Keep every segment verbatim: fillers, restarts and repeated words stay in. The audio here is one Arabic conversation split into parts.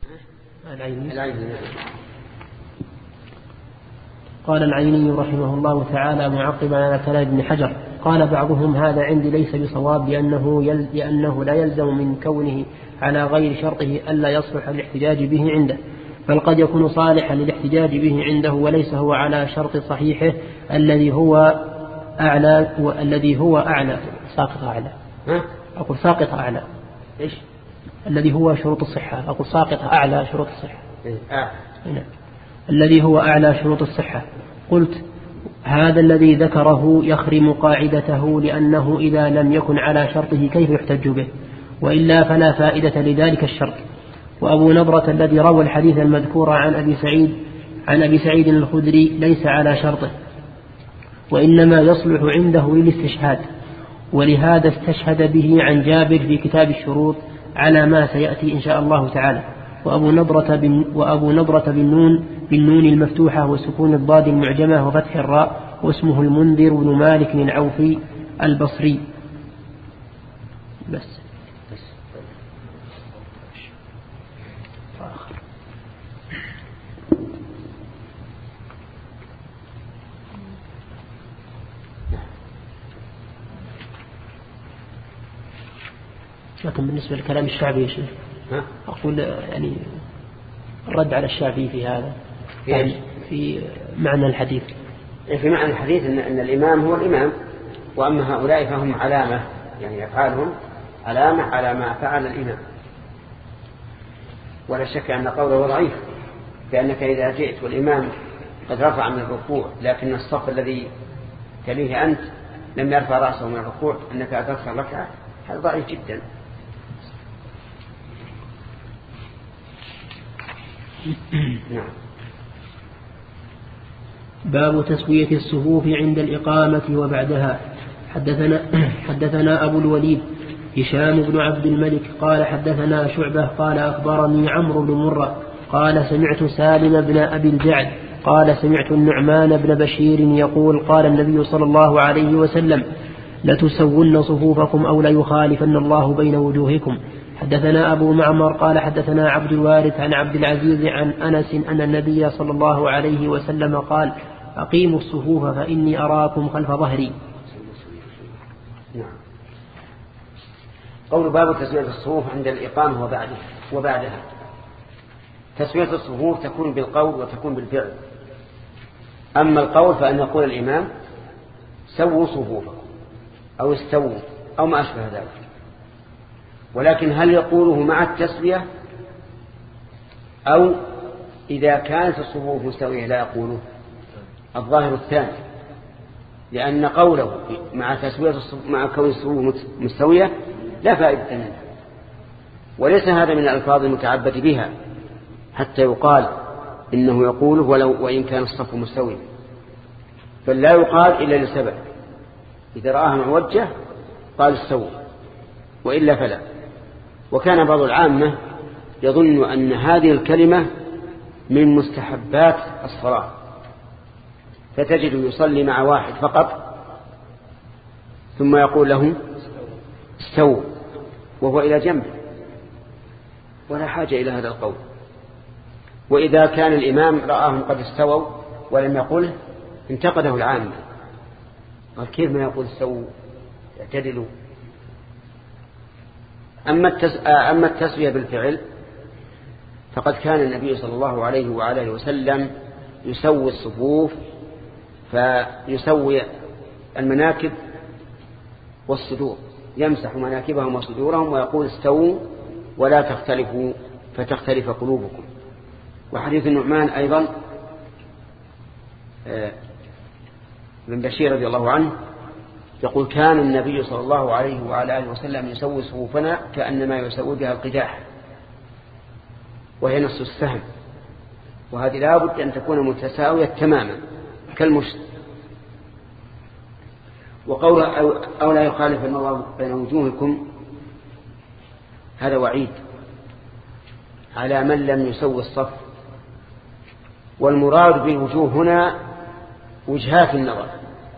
العيني. العيني. قال العيني رحمه الله تعالى معقبا على كلام ابن حجر: قال بعضهم هذا عندي ليس بصواب، لأنه, يل... لأنه لا يلزم من كونه على غير شرطه ألا يصلح الاحتجاج به عنده، بل قد يكون صالحا للاحتجاج به عنده وليس هو على شرط صحيحه الذي هو أعلى والذي هو أعلى ساقط أعلى ها؟ أقول ساقط أعلى إيش الذي هو شروط الصحة أقول ساقط أعلى شروط الصحة آه. الذي هو أعلى شروط الصحة. قلت: هذا الذي ذكره يخرم قاعدته، لأنه إذا لم يكن على شرطه كيف يحتج به، وإلا فلا فائدة لذلك الشرط. وأبو نضرة الذي روى الحديث المذكور عن أبي سعيد عن أبي سعيد الخدري ليس على شرطه، وإنما يصلح عنده للاستشهاد، ولهذا استشهد به عن جابر في كتاب الشروط على ما سيأتي إن شاء الله تعالى. وأبو نضرة بن وأبو نضرة بالنون بالنون المفتوحة وسكون الضاد المعجمة وفتح الراء، واسمه المنذر بن مالك العوفي البصري. بس لكن بالنسبة لكلام الشعبي يا شيخ أقول يعني الرد على الشافعي في هذا يعني في معنى الحديث في معنى الحديث إن, إن الإمام هو الإمام، وأما هؤلاء فهم علامة، يعني أفعالهم علامة على ما فعل الإمام. ولا شك أن قوله ضعيف، لأنك إذا جئت والإمام قد رفع من الركوع لكن الصف الذي تليه أنت لم يرفع رأسه من الركوع أنك أدركت الركعة، هذا ضعيف جدا. نعم. باب تسوية الصفوف عند الإقامة وبعدها. حدثنا, حدثنا أبو الوليد هشام بن عبد الملك قال حدثنا شعبة قال أخبرني عمرو بن مرة قال سمعت سالم بن أبي الجعد قال سمعت النعمان بن بشير يقول قال النبي صلى الله عليه وسلم: لتسون صفوفكم أو ليخالفن الله بين وجوهكم. حدثنا أبو معمر قال حدثنا عبد الوارث عن عبد العزيز عن أنس أن النبي صلى الله عليه وسلم قال: أقيموا الصفوف فإني أراكم خلف ظهري. نعم. قول باب تسوية الصفوف عند الإقامة وبعدها, وبعدها. تسوية الصفوف تكون بالقول وتكون بالفعل. أما القول فأن يقول الإمام: سووا صفوفكم أو استووا أو ما أشبه ذلك، ولكن هل يقوله مع التسوية أو إذا كانت الصفوف مستوية لا يقوله؟ الظاهر الثاني، لأن قوله مع تسوية مع كون الصفوف مستوية لا فائدة منه، وليس هذا من الألفاظ المتعبد بها حتى يقال إنه يقوله ولو وإن كان الصف مستوي، بل لا يقال إلا لسبب: إذا رآها معوجة قال استووا، وإلا فلا. وكان بعض العامة يظن أن هذه الكلمة من مستحبات الصلاة، فتجد يصلي مع واحد فقط ثم يقول له: استووا، وهو إلى جنبه، ولا حاجة إلى هذا القول. وإذا كان الإمام رآهم قد استووا ولم يقله انتقده العامة، قال: كيف ما يقول استووا اعتدلوا؟ أما, التس... أما التسوية بالفعل فقد كان النبي صلى الله عليه وعلى وسلم يسوي الصفوف، فيسوي المناكب والصدور، يمسح مناكبهم وصدورهم ويقول: استووا ولا تختلفوا فتختلف قلوبكم. وحديث النعمان أيضا من بشير رضي الله عنه يقول: كان النبي صلى الله عليه وعلى آله وسلم يسوي صفوفنا كأنما يسوي بها القداح، وهي نص السهم، وهذه لابد أن تكون متساوية تماما كالمشت. وقول أو لا يخالف الله بين وجوهكم، هذا وعيد على من لم يسوي الصف، والمراد بالوجوه هنا وجهات النظر،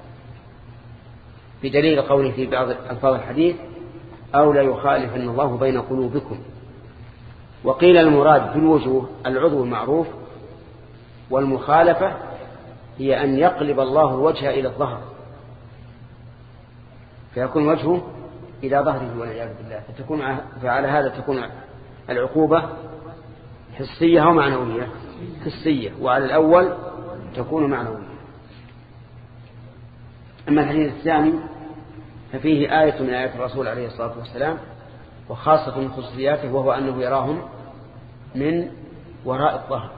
بدليل قوله في بعض ألفاظ الحديث: أو لا يخالفن الله بين قلوبكم، وقيل المراد بالوجوه العضو المعروف، والمخالفة هي أن يقلب الله الوجه إلى الظهر فيكون وجهه إلى ظهره والعياذ بالله، فتكون فعلى هذا تكون العقوبة حسية أو معنوية؟ حسية. وعلى الأول تكون معنوية. أما الحديث الثاني ففيه آية من آيات الرسول عليه الصلاة والسلام، وخاصة من خصوصياته، وهو أنه يراهم من وراء الظهر.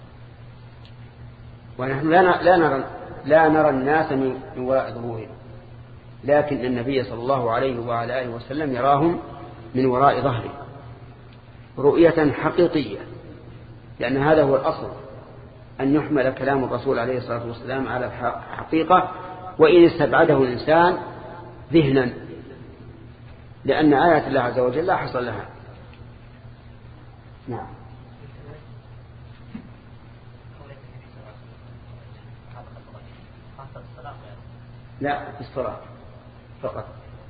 ونحن لا نرى لا نرى الناس من وراء ظهورهم، لكن النبي صلى الله عليه وعلى آله وسلم يراهم من وراء ظهره رؤية حقيقية، لأن هذا هو الأصل، أن يحمل كلام الرسول عليه الصلاة والسلام على الحقيقة، وإن استبعده الإنسان ذهنا، لأن آيات الله عز وجل لا حصل لها. نعم. لا، في الصلاة فقط.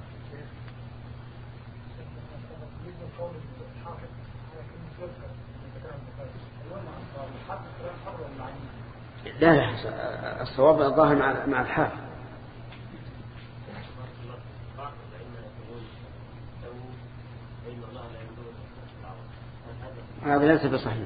لا لا، الصواب الظاهر مع مع الحافظ. هذا ليس بصحيح.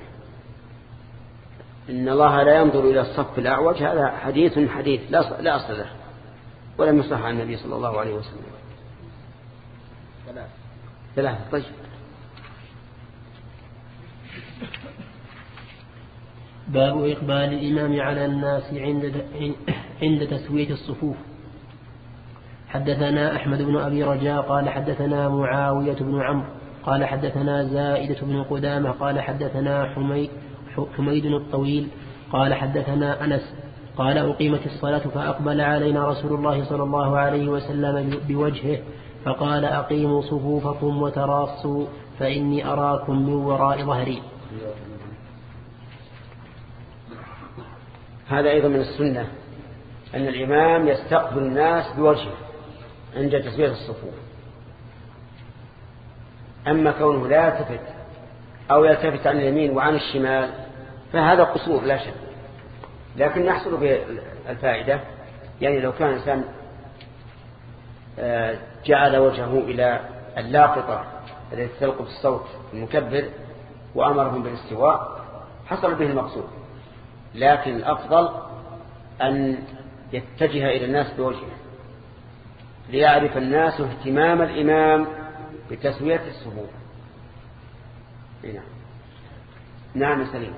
إن الله لا ينظر إلى الصف الأعوج، هذا حديث حديث لا لا أصل له، ولم يصح عن النبي صلى الله عليه وسلم. ثلاثة ثلاثة طيب. باب إقبال الإمام على الناس عند عند تسوية الصفوف. حدثنا أحمد بن أبي رجاء قال حدثنا معاوية بن عمرو قال حدثنا زائدة بن قدامة قال حدثنا حميد حميد الطويل قال حدثنا أنس قال أقيمت الصلاة فأقبل علينا رسول الله صلى الله عليه وسلم بوجهه فقال أقيموا صفوفكم وتراصوا فإني أراكم من وراء ظهري. هذا أيضا من السنة أن الإمام يستقبل الناس بوجهه عند تسوية الصفوف. أما كونه لا يلتفت أو يلتفت عن اليمين وعن الشمال فهذا قصور لا شك، لكن يحصل به الفائدة. يعني لو كان إنسان جعل وجهه إلى اللاقطة التي تلقط الصوت المكبر وأمرهم بالاستواء حصل به المقصود، لكن الأفضل أن يتجه إلى الناس بوجهه ليعرف الناس اهتمام الإمام بتسوية الصفوف. نعم. نعم سليم.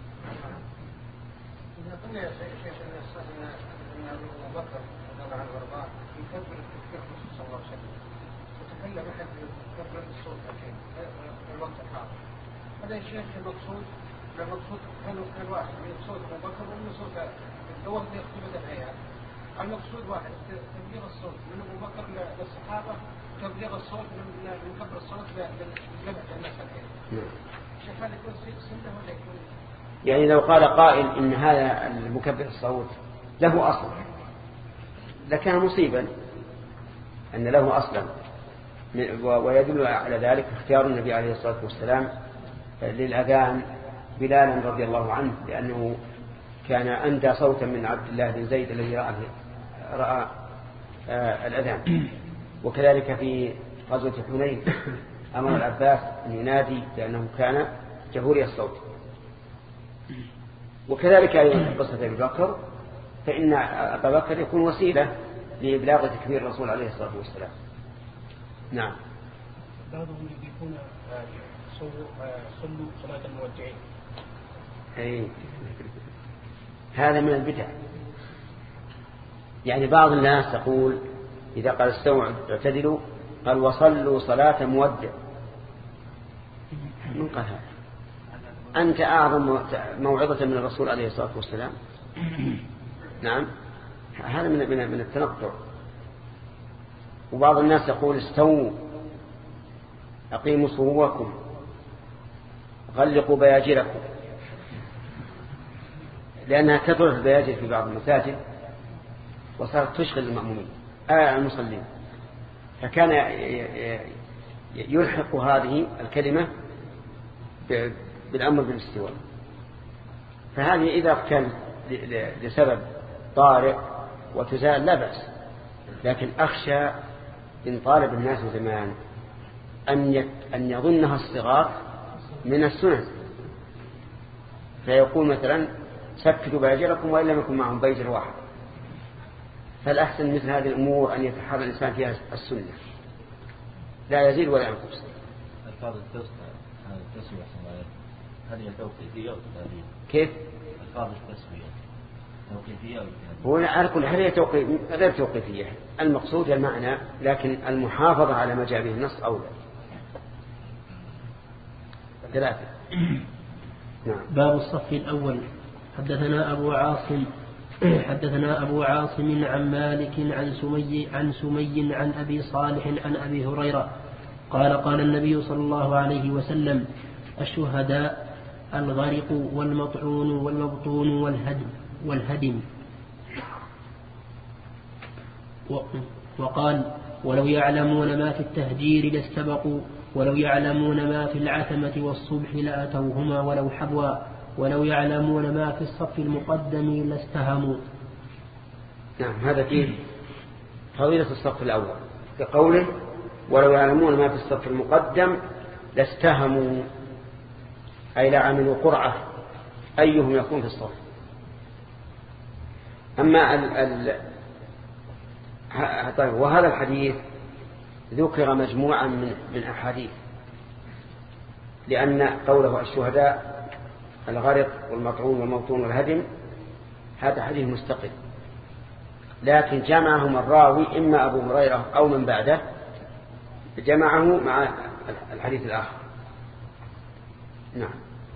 إذا قلنا يا شيخ أن أبو بكر رضي الله عنه وارضاه يكبر التكبير صلى الله عليه وسلم وتكلم أحد يكبر الصوت في الوقت الحاضر، هذا يا شيخ المقصود المقصود كان واحد من صوت أبو بكر ومن صوت الوقت يختلف الآيات. المقصود واحد تبليغ الصوت من أبو بكر للصحابة، تبليغ الصوت من كبر الصوت لجمع الناس الآيات. شيخ هذا يكون سنة ولا يكون؟ يعني لو قال قائل إن هذا المكبر الصوت له أصل لكان مصيبا أن له أصلا، ويدل على ذلك اختيار النبي عليه الصلاة والسلام للأذان بلالا رضي الله عنه، لأنه كان أندى صوتا من عبد الله بن زيد الذي رأى, رأى آه الأذان. وكذلك في غزوة حنين أمر العباس أن ينادي لأنه كان جهوري الصوت. وكذلك أيضا قصة أبي بكر، فإن أبا بكر يكون وسيلة لإبلاغ تكبير الرسول عليه الصلاة والسلام. نعم. بعضهم يكون صلوا صلاة المودعين. أي هذا من البدع. يعني بعض الناس يقول إذا قال استووا اعتدلوا قال وصلوا صلاة مودع. من قال هذا؟ أنت أعظم موعظة من الرسول عليه الصلاة والسلام. نعم، هذا من من من التنطع. وبعض الناس يقول استووا أقيموا صفوفكم غلقوا بياجركم، لأنها كثرت البياجر في بعض المساجد وصارت تشغل المأمومين آه المصلين، فكان يلحق هذه الكلمة بالأمر بالاستواء. فهذه إذا كان لسبب طارئ وتزال لا بأس، لكن أخشى إن طالب الناس زمان أن أن يظنها الصغار من السنن، فيقول مثلا سكتوا باجركم وإن لم يكن معهم بيجر واحد. فالأحسن مثل هذه الأمور أن يتحرى الإنسان فيها السنة، لا يزيد ولا ينقص. الفاظ التسوية هذه توقيفية وتدابير. كيف؟ الفاظ التسوية توقيفية وتدابير. هو على كل حال هي توقيف غير توقيفية، المقصود المعنى، لكن المحافظة على ما جاء به النص أولى. ثلاثة. نعم. باب الصف الأول. حدثنا أبو عاصم حدثنا أبو عاصم عن مالك عن سمي عن سمي عن أبي صالح عن أبي هريرة قال قال النبي صلى الله عليه وسلم: الشهداء الغرق والمطعون والمبطون والهدم والهدم وقال: ولو يعلمون ما في التهجير لاستبقوا ولو يعلمون ما في العتمة والصبح لأتوهما ولو حبوا ولو يعلمون ما في الصف المقدم لاستهموا. نعم، هذا فيه فضيلة الصف الأول كقوله: ولو يعلمون ما في الصف المقدم لاستهموا، أي لعملوا قرعة أيهم يكون في الصف. أما ال ال طيب، وهذا الحديث ذكر مجموعا من من أحاديث، لأن قوله الشهداء الغرق والمطعون والموطون والهدم هذا حديث مستقل، لكن جمعهم الراوي إما أبو هريرة أو من بعده، جمعه مع الحديث الآخر. نعم.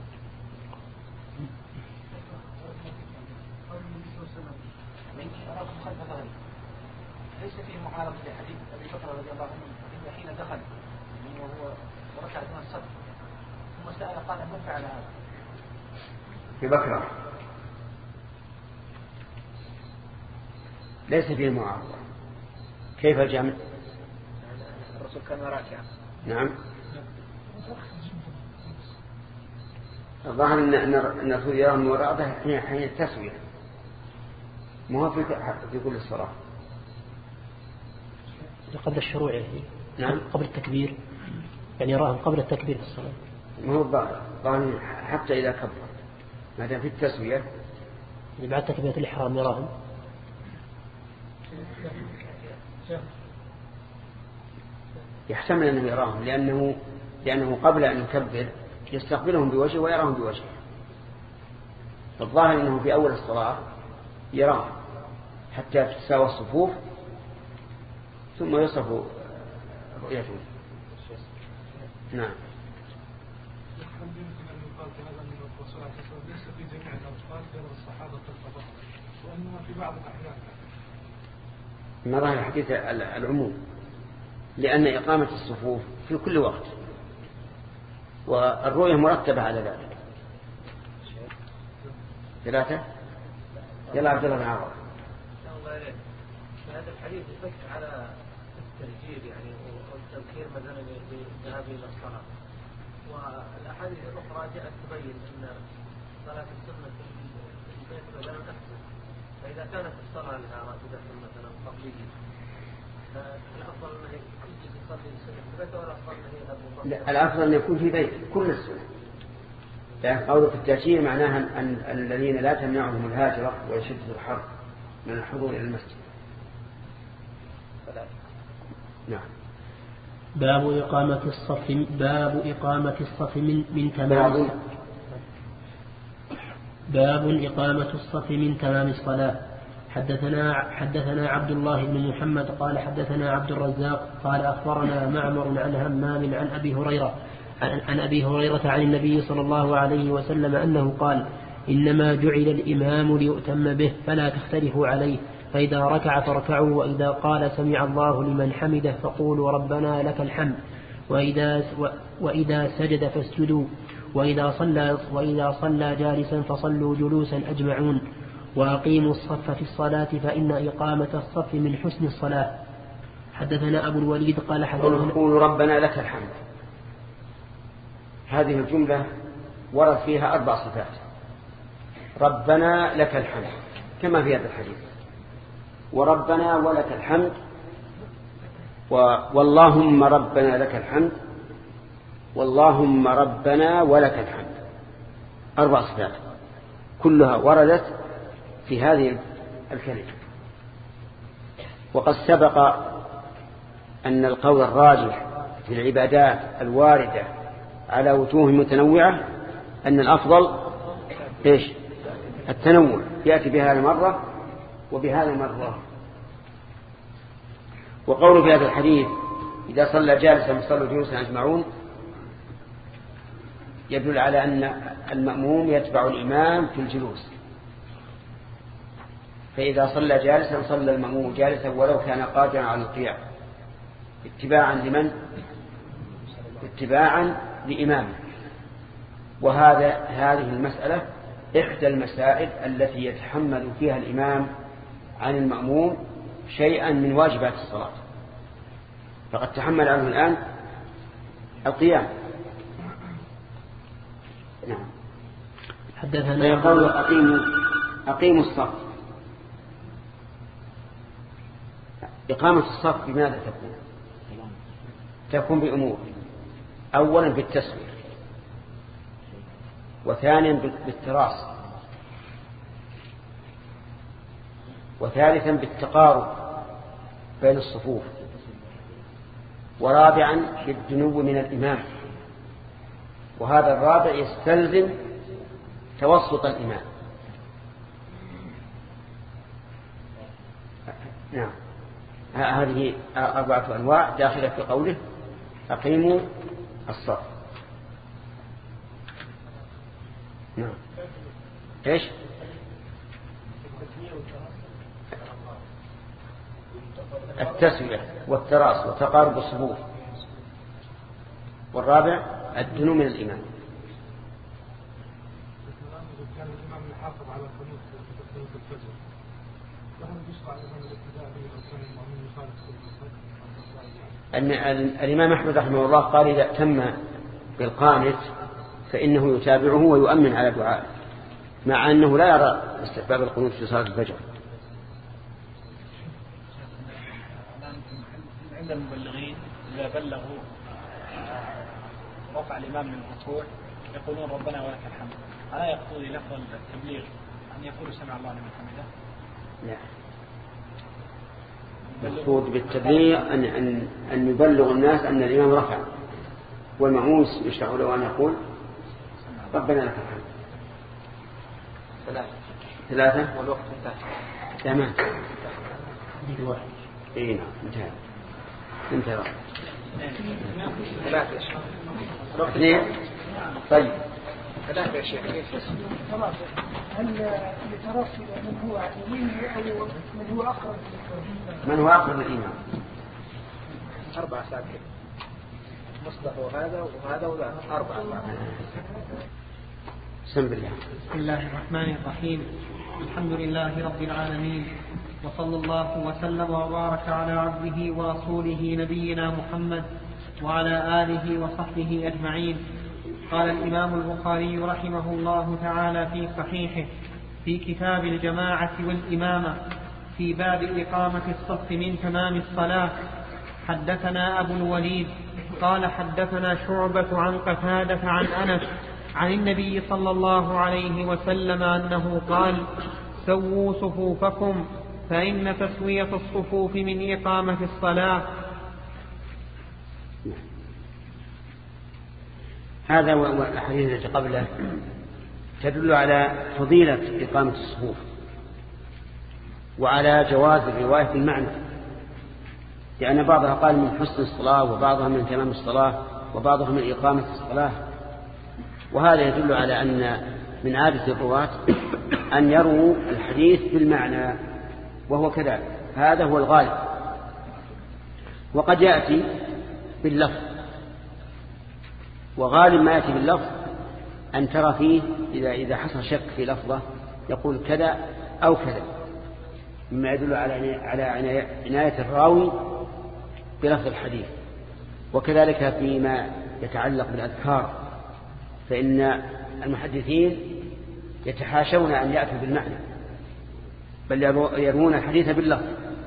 ليس فيه معارضة لحديث أبي بكر رضي الله عنه حين دخل وهو وركع دون الصف ثم سأل قال: من فعل هذا؟ في بكرة ليس فيه معارضة. كيف الجمع؟ الرسول كان راكعا. نعم. الظاهر أن الرسول يرى المراءة حين التسوية، ما هو في كل الصلاة قبل الشروع. نعم. قبل التكبير، يعني يراهم قبل التكبير في الصلاة. ما هو الظاهر حتى إذا كبر، ما دام في التسوية يعني بعد تكبيرة الإحرام يراهم. يحتمل أنه يراهم، لأنه لأنه قبل أن يكبر يستقبلهم بوجهه ويراهم بوجهه. الظاهر أنه في أول الصلاة يراهم حتى تتساوى الصفوف ثم يصف رؤيته. نعم. ليس في جميع الأوقات غير الصحابة الفضلاء، وإنما في بعض الأحيان. ما ظاهر الحديث العموم، لأن إقامة الصفوف في كل وقت والرؤية مرتبة على ذلك. ثلاثة. يلا عبد الله بن عمر. هذا الحديث يفك على الترجيل يعني والتذكير مثلا بالذهاب إلى الصلاة، والأحاديث الأخرى جاءت تبين أن صلاة السنة في البيت مثلا أحسن، فإذا كانت الصلاة لها راتبة مثلا قبلية فالأفضل أنه يجلس يصلي السنة في البيت ولا أفضل أنه يذهب لا، الأفضل أن يكون في بيت كل السنة. يعني قولة التأشير معناها أن الذين لا تمنعهم الهاجرة ويشدد الحر من الحضور إلى المسجد. نعم. باب إقامة الصف باب إقامة الصف من من تمام باب إقامة الصف من تمام الصلاة. حدثنا حدثنا عبد الله بن محمد قال حدثنا عبد الرزاق قال أخبرنا معمر عن همام عن أبي هريرة عن, عن أبي هريرة عن النبي صلى الله عليه وسلم أنه قال: إنما جعل الإمام ليؤتم به فلا تختلفوا عليه، فإذا ركع فاركعوا، وإذا قال سمع الله لمن حمده فقولوا ربنا لك الحمد، وإذا, وإذا سجد فاسجدوا، وإذا صلى, وإذا صلى جالسا فصلوا جلوسا أجمعون، وأقيموا الصف في الصلاة فإن إقامة الصف من حسن الصلاة. حدثنا أبو الوليد قال حدثنا قولوا ربنا لك الحمد. هذه الجملة ورد فيها أربع صفات: ربنا لك الحمد كما في هذا الحديث، وربنا ولك الحمد، واللهم ربنا لك الحمد، واللهم ربنا ولك الحمد. أربع صفات كلها وردت في هذه الكلمة. وقد سبق أن القول الراجح في العبادات الواردة على وجوه متنوعة أن الأفضل إيش؟ التنوع، يأتي بهذا مرة وبهذا مرة. وقوله في هذا الحديث إذا صلى جالسا فصلوا جلوسا أجمعون يدل على أن المأموم يتبع الإمام في الجلوس، فإذا صلى جالسا صلى المأموم جالسا ولو كان قادرا على القيام، اتباعا لمن؟ اتباعا لإمامه. وهذا هذه المسألة إحدى المسائل التي يتحمل فيها الإمام عن المأموم شيئا من واجبات الصلاة، فقد تحمل عنه الآن القيام. نعم. حدثنا فيقول أقيموا أقيموا الصف. إقامة الصف بماذا تكون؟ تكون بأمور: أولا بالتسوية، وثانيا بالتراص، وثالثا بالتقارب بين الصفوف، ورابعا بالدنو من الإمام. وهذا الرابع يستلزم توسط الإمام. نعم. هذه أربعة أنواع داخلة في قوله أقيموا الصف. نعم. إيش؟ التسوية والتراص وتقارب الصفوف، والرابع الدنو من الإمام. أن الإمام أحمد رحمه الله قال إذا اهتم بالقانت فإنه يتابعه ويؤمن على دعائه، مع أنه لا يرى استحباب القنوت في صلاة الفجر. عند المبلغين إذا بلغوا رفع الإمام من الركوع يقولون ربنا ولك الحمد، ألا يقتضي لفظ التبليغ أن يقول سمع الله لمن حمده؟ لا، المقصود بالتبليغ أن أن أن يبلغ الناس أن الإمام رفع، والمأموم يشرع له أن يقول ربنا لك الحمد. ثلاثة ثلاثة والوقت انتهى. تمام. إيه نعم انتهى انتهى. ثلاثة يا شيخ. اثنين. طيب. ثلاثة يا شيخ. هل يترصد من هو عن يمينه أو من هو أقرب من هو أقرب للإمام؟ أربعة ساكن. مصدح وهذا وهذا وذاك أربعة. بسم الله. بسم الله الرحمن الرحيم. الحمد لله رب العالمين، وصلى الله وسلم وبارك على عبده ورسوله نبينا محمد وعلى آله وصحبه أجمعين. قال الإمام البخاري رحمه الله تعالى في صحيحه في كتاب الجماعة والإمامة في باب إقامة الصف من تمام الصلاة: حدثنا أبو الوليد قال حدثنا شعبة عن قتادة عن أنس عن النبي صلى الله عليه وسلم أنه قال: سووا صفوفكم فإن تسوية الصفوف من إقامة الصلاة. هذا والأحاديث التي قبله تدل على فضيلة إقامة الصفوف وعلى جواز الرواية بالمعنى، لأن بعضها قال من حسن الصلاة، وبعضها من تمام الصلاة، وبعضها من إقامة الصلاة. وهذا يدل على أن من عادة الرواة أن يروا الحديث بالمعنى، وهو كذلك، هذا هو الغالب. وقد يأتي باللفظ، وغالب ما يأتي باللفظ أن ترى فيه إذا, إذا حصل شك في لفظه يقول كذا أو كذا، مما يدل على على عناية الراوي بلفظ الحديث. وكذلك فيما يتعلق بالأذكار، فإن المحدثين يتحاشون أن يأتوا بالمعنى، بل يروون الحديث باللفظ.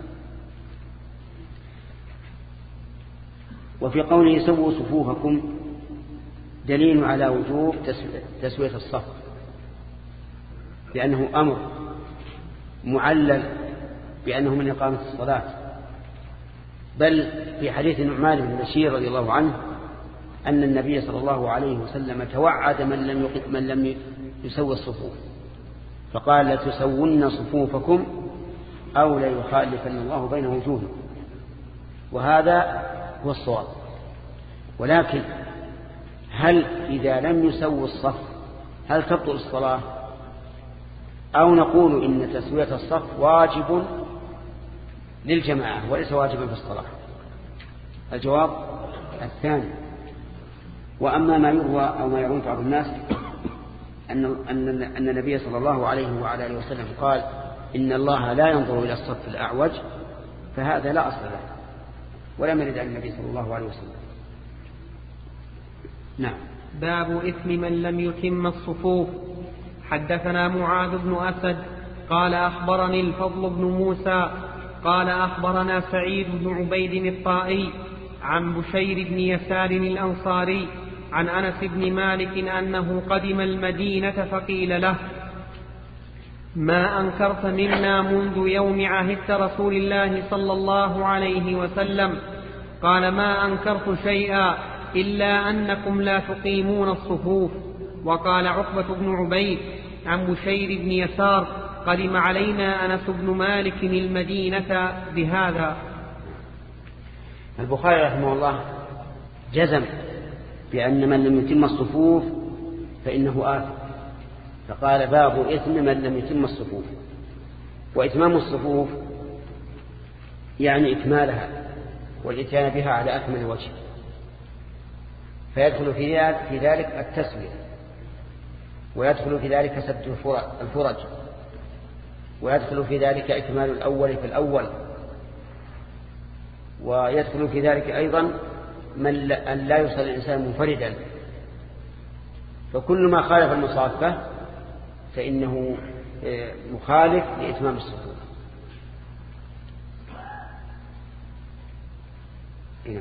وفي قوله سووا صفوفكم دليل على وجوب تسوية الصف، لأنه أمر معلل بأنه من إقامة الصلاة. بل في حديث النعمان بن بشير رضي الله عنه أن النبي صلى الله عليه وسلم توعد من لم من لم يسوي الصفوف، فقال لتسون صفوفكم أو ليخالفن الله بين وجوهكم، وهذا هو الصواب. ولكن هل إذا لم يسووا الصف هل تبطل الصلاة، أو نقول إن تسوية الصف واجب للجماعة وليس واجبا في الصلاة؟ الجواب الثاني. وأما ما يروى أو ما يعون بعض الناس أن أن أن النبي صلى الله عليه وعلى آله وسلم قال إن الله لا ينظر إلى الصف الأعوج، فهذا لا أصل له ولم يرد عن النبي صلى الله عليه وسلم. نعم. باب إثم من لم يتم الصفوف. حدثنا معاذ بن أسد قال أخبرني الفضل بن موسى قال أخبرنا سعيد بن عبيد الطائي عن بشير بن يسار الأنصاري عن أنس بن مالك أنه قدم المدينة فقيل له ما أنكرت منا منذ يوم عهدت رسول الله صلى الله عليه وسلم؟ قال ما أنكرت شيئا إلا أنكم لا تقيمون الصفوف. وقال عقبة بن عبيد عن بشير بن يسار قدم علينا أنس بن مالك المدينة بهذا. البخاري رحمه الله جزم بأن من لم يتم الصفوف فإنه آثم، فقال باب إثم من لم يتم الصفوف. وإتمام الصفوف يعني إكمالها والإتيان بها على أكمل وجه، فيدخل في ذلك التسوية، ويدخل في ذلك سد الفرج، ويدخل في ذلك إكمال الأول في الأول، ويدخل في ذلك أيضا من أن لا يصل الإنسان منفردا. فكل ما خالف المصافة فإنه مخالف لإتمام الصفوف. نعم.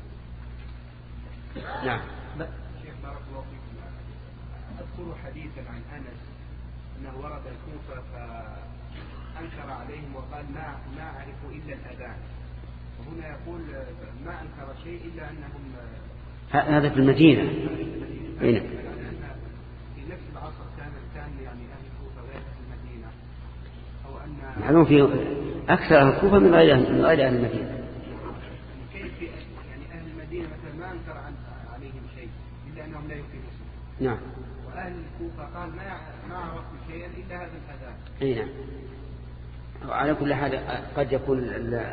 نعم. شيخ بارك الله فيكم، أذكر حديثا عن أنس أنه ورد الكوفة فأنكر عليهم وقال ما ما عرفوا إلا الأذان، وهنا يقول ما أنكر شيء إلا أنهم هذا في المدينة. هنا في نفس العصر كان كان يعني أهل الكوفة غير في المدينة، أو أن معلوم في أكثر أهل الكوفة من غير من غير أهل المدينة. كيف يعني أهل المدينة مثلا ما أنكر عن عليهم شيء إلا أنهم لا يقيمون. نعم. وأهل الكوفة قال ما ما عرفوا شيئا إلا هذا الأذان. أي نعم. على كل حال قد يكون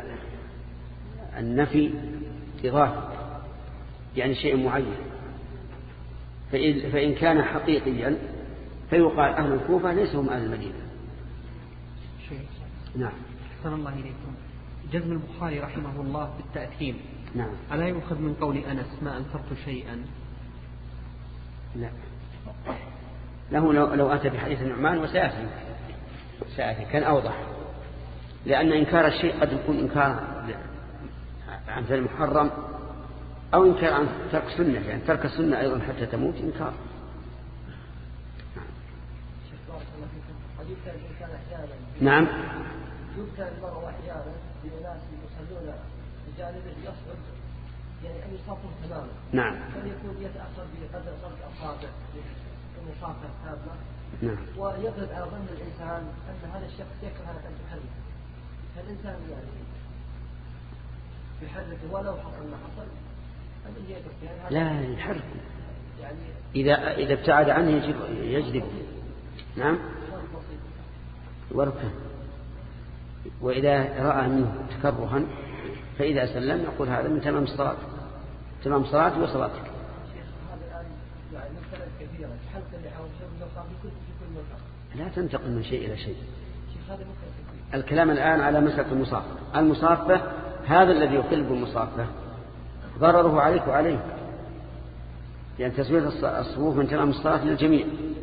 النفي إضافة يعني شيء معين، فإن كان حقيقيا فيقال أهل الكوفة ليسوا هم أهل المدينة. نعم. أحسن الله إليكم. جزم البخاري رحمه الله بالتأثيم نعم. ألا يؤخذ من قول أنس ما أنكرت شيئا؟ لا، له لو, لو أتى بحديث النعمان وسيأتي سيأتي كان أوضح، لأن إنكار الشيء قد يكون إنكار عن فعل محرم أو إنكار عن ترك سنة، يعني ترك السنة أيضا حتى تموت إنكار. نعم. يذكر المرء أحيانا بناس يصلون بجانبه يصعد يعني أن يصافهم تماما. نعم. فليكون يتأخر بقدر صرف أصابع المصافة التامة. نعم. ويغلب على ظن الإنسان أن هذا الشخص يكره أن تحرك، فالإنسان يعني يحرك ولو حصل ما حصل. لا يحرك يعني إذا إذا ابتعد عنه يجب يجلب. نعم. وركه. وإذا رأى منه تكرها فإذا سلم يقول هذا من تمام الصلاة، تمام صلاتي وصلاتك. هذا الآن يعني مسألة كثيرة، حلق اللي حول شر في كل مكان. لا تنتقل من شيء إلى شيء. الكلام الآن على مسألة المصافة. المصافة هذا الذي يخل بالمصافة ضرره عليك وعليه، يعني تسوية الصفوف من تمام الصلاة للجميع.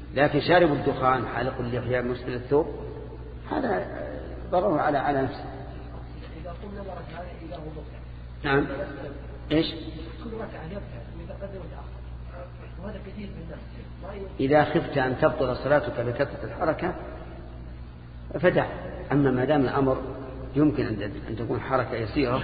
لكن شارب الدخان حالق اللحية مسبل الثوب هذا ضرره على على نفسه. إذا قلنا بركة إذا هو مقطع. نعم. إيش؟ كل ركعة يفتح وإذا قدم وتأخر وهذا كثير من الناس. إذا خفت أن تبطل صلاتك بكثرة الحركة فدع. أما ما دام الأمر يمكن أن تكون حركة يسيرة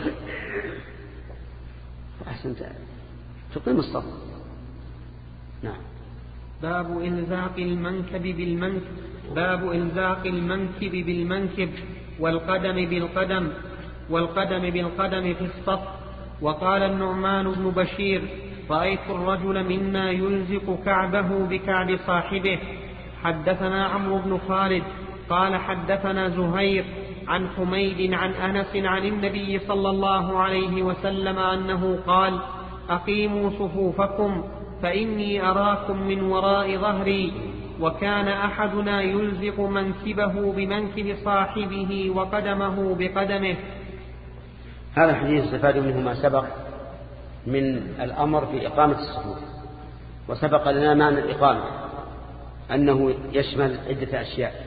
فأحسن تقيم الصف. نعم. باب إلزاق المنكب بالمنكب باب إلزاق المنكب بالمنكب والقدم بالقدم والقدم بالقدم في الصف. وقال النعمان بن بشير رأيت الرجل منا يلزق كعبه بكعب صاحبه. حدثنا عمرو بن خالد قال حدثنا زهير عن حميد عن أنس عن النبي صلى الله عليه وسلم أنه قال أقيموا صفوفكم فإني أراكم من وراء ظهري. وكان أحدنا يلزق منكبه بمنكب صاحبه وقدمه بقدمه. هذا الحديث استفاد منه ما سبق من الأمر في إقامة الصفوف. وسبق لنا معنى الإقامة أنه يشمل عدة أشياء.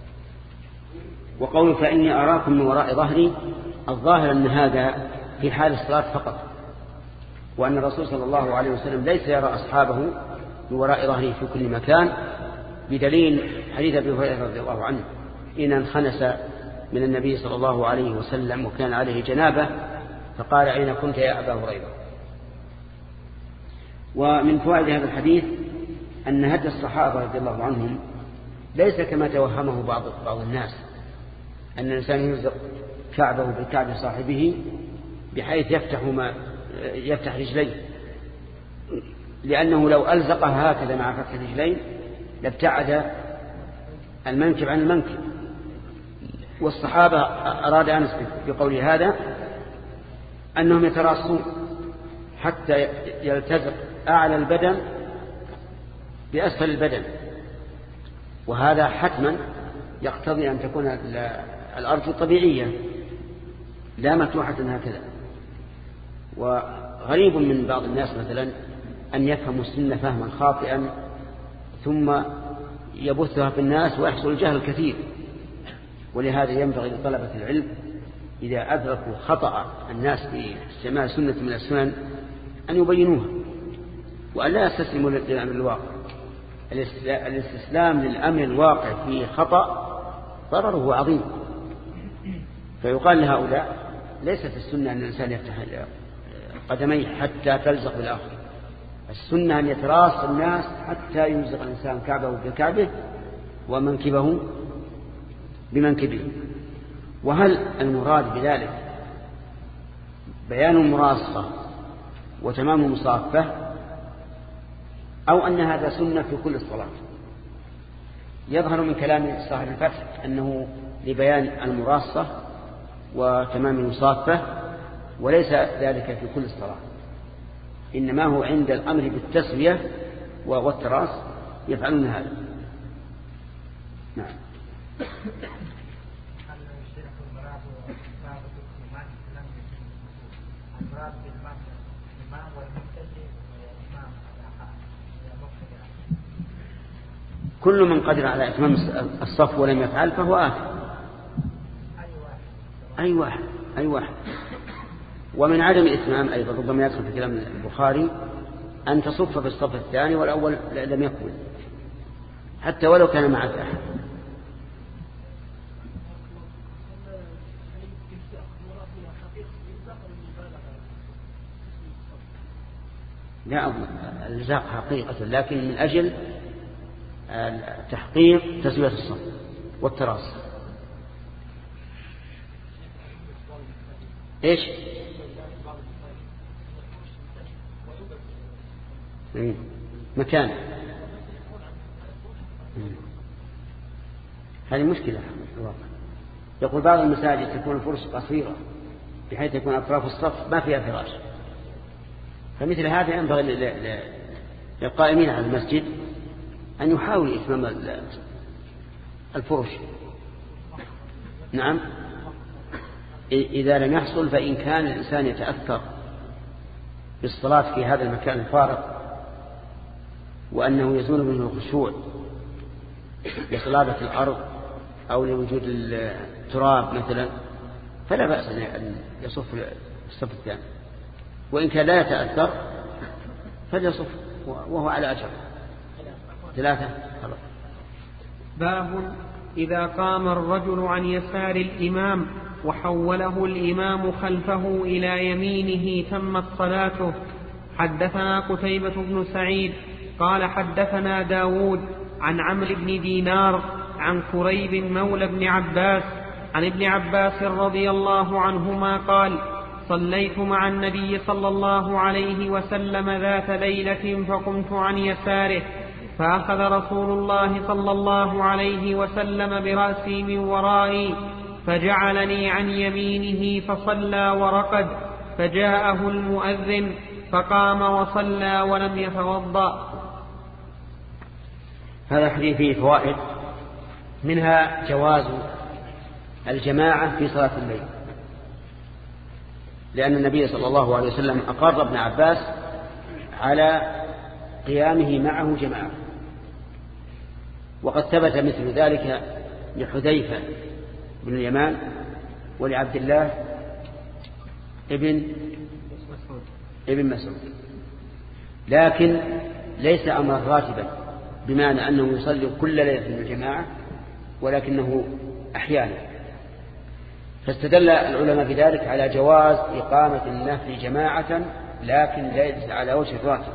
وقول فإني أراكم من وراء ظهري الظاهر أن هذا في حال الصلاة فقط، وأن الرسول صلى الله عليه وسلم ليس يرى أصحابه من وراء ظهره في كل مكان، بدليل حديث أبي هريرة رضي الله عنه إن انخنس من النبي صلى الله عليه وسلم وكان عليه جنابة فقال أين كنت يا أبا هريرة. ومن فوائد هذا الحديث أن هدي الصحابة رضي الله عنهم ليس كما توهمه بعض بعض الناس أن الإنسان يلزق كعبه بكعب صاحبه بحيث يفتح ما يفتح رجليه، لأنه لو ألزقها هكذا مع فتح رجلين لابتعد المنكب عن المنكب. والصحابة أراد أنس بقول هذا أنهم يتراصون حتى يلتزق أعلى البدن بأسفل البدن، وهذا حتما يقتضي أن تكون الأرض طبيعية لا مفتوحة هكذا. وغريب من بعض الناس مثلا أن يفهموا السنة فهما خاطئا ثم يبثها في الناس ويحصل الجهل كثير. ولهذا ينبغي لطلبة العلم إذا أدركوا خطأ الناس في استعمال سنة من السنن أن يبينوها وأن لا يستسلموا للأمر الواقع. الاستسلام للأمر الواقع في خطأ ضرره عظيم. فيقال لهؤلاء ليست السنة أن الإنسان يفتح قدميه حتى تلزق بالآخر، السنة أن يتراص الناس حتى يلزق الإنسان كعبه بكعبه ومنكبه بمنكبه. وهل المراد بذلك بيان المراصة وتمام المصافة أو أن هذا سنة في كل الصلاة؟ يظهر من كلام صاحب الفتح أنه لبيان المراصة وتمام المصافة وليس ذلك في كل الصلاة، إنما هو عند الأمر بالتسوية والتراص يفعلون هذا. نعم. كل من قدر على إتمام الصف ولم يفعل فهو آثم. أي واحد أي واحد. ومن عدم الإتمام أيضا ربما يدخل في كلام البخاري أن تصف في الصف الثاني والأول لم يكمل حتى ولو كان معك أحد. لا الإلزاق حقيقة، لكن من أجل تحقيق تسوية الصف والتراص. إيش؟ مكان. هذه مشكلة في الواقع. يقول بعض المساجد تكون الفرش قصيرة بحيث يكون أطراف الصف ما فيها فراش، فمثل هذا ينبغي للقائمين على المسجد أن يحاولوا إتمام الفرش. نعم. إذا لم يحصل فإن كان الإنسان يتأثر بالصلاة في هذا المكان الفارغ وأنه يزول منه الخشوع لصلابة الأرض أو لوجود التراب مثلا فلا بأس أن يصف الصف الثاني، وإن كان لا يتأثر فليصف وهو على أجر. ثلاثة. باب إذا قام الرجل عن يسار الإمام وحوله الإمام خلفه إلى يمينه تمت صلاته. حدثنا قتيبة بن سعيد قال حدثنا داود عن عمرو بن دينار عن كريب مولى بن عباس عن ابن عباس رضي الله عنهما قال صليت مع النبي صلى الله عليه وسلم ذات ليلة فقمت عن يساره فأخذ رسول الله صلى الله عليه وسلم برأسي من ورائي فجعلني عن يمينه فصلى ورقد فجاءه المؤذن فقام وصلى ولم يتوضأ. هذا الحديث فيه فوائد، منها جواز الجماعة في صلاة الليل، لأن النبي صلى الله عليه وسلم أقر ابن عباس على قيامه معه جماعة، وقد ثبت مثل ذلك لحذيفة بن اليمان ولعبد الله ابن ابن مسعود، لكن ليس أمرا راتبا بمعنى أنه يصلي كل ليلة في الجماعة، ولكنه أحيانا. فاستدل العلماء بذلك على جواز إقامة النفل جماعة لكن ليس على وجه الراتب،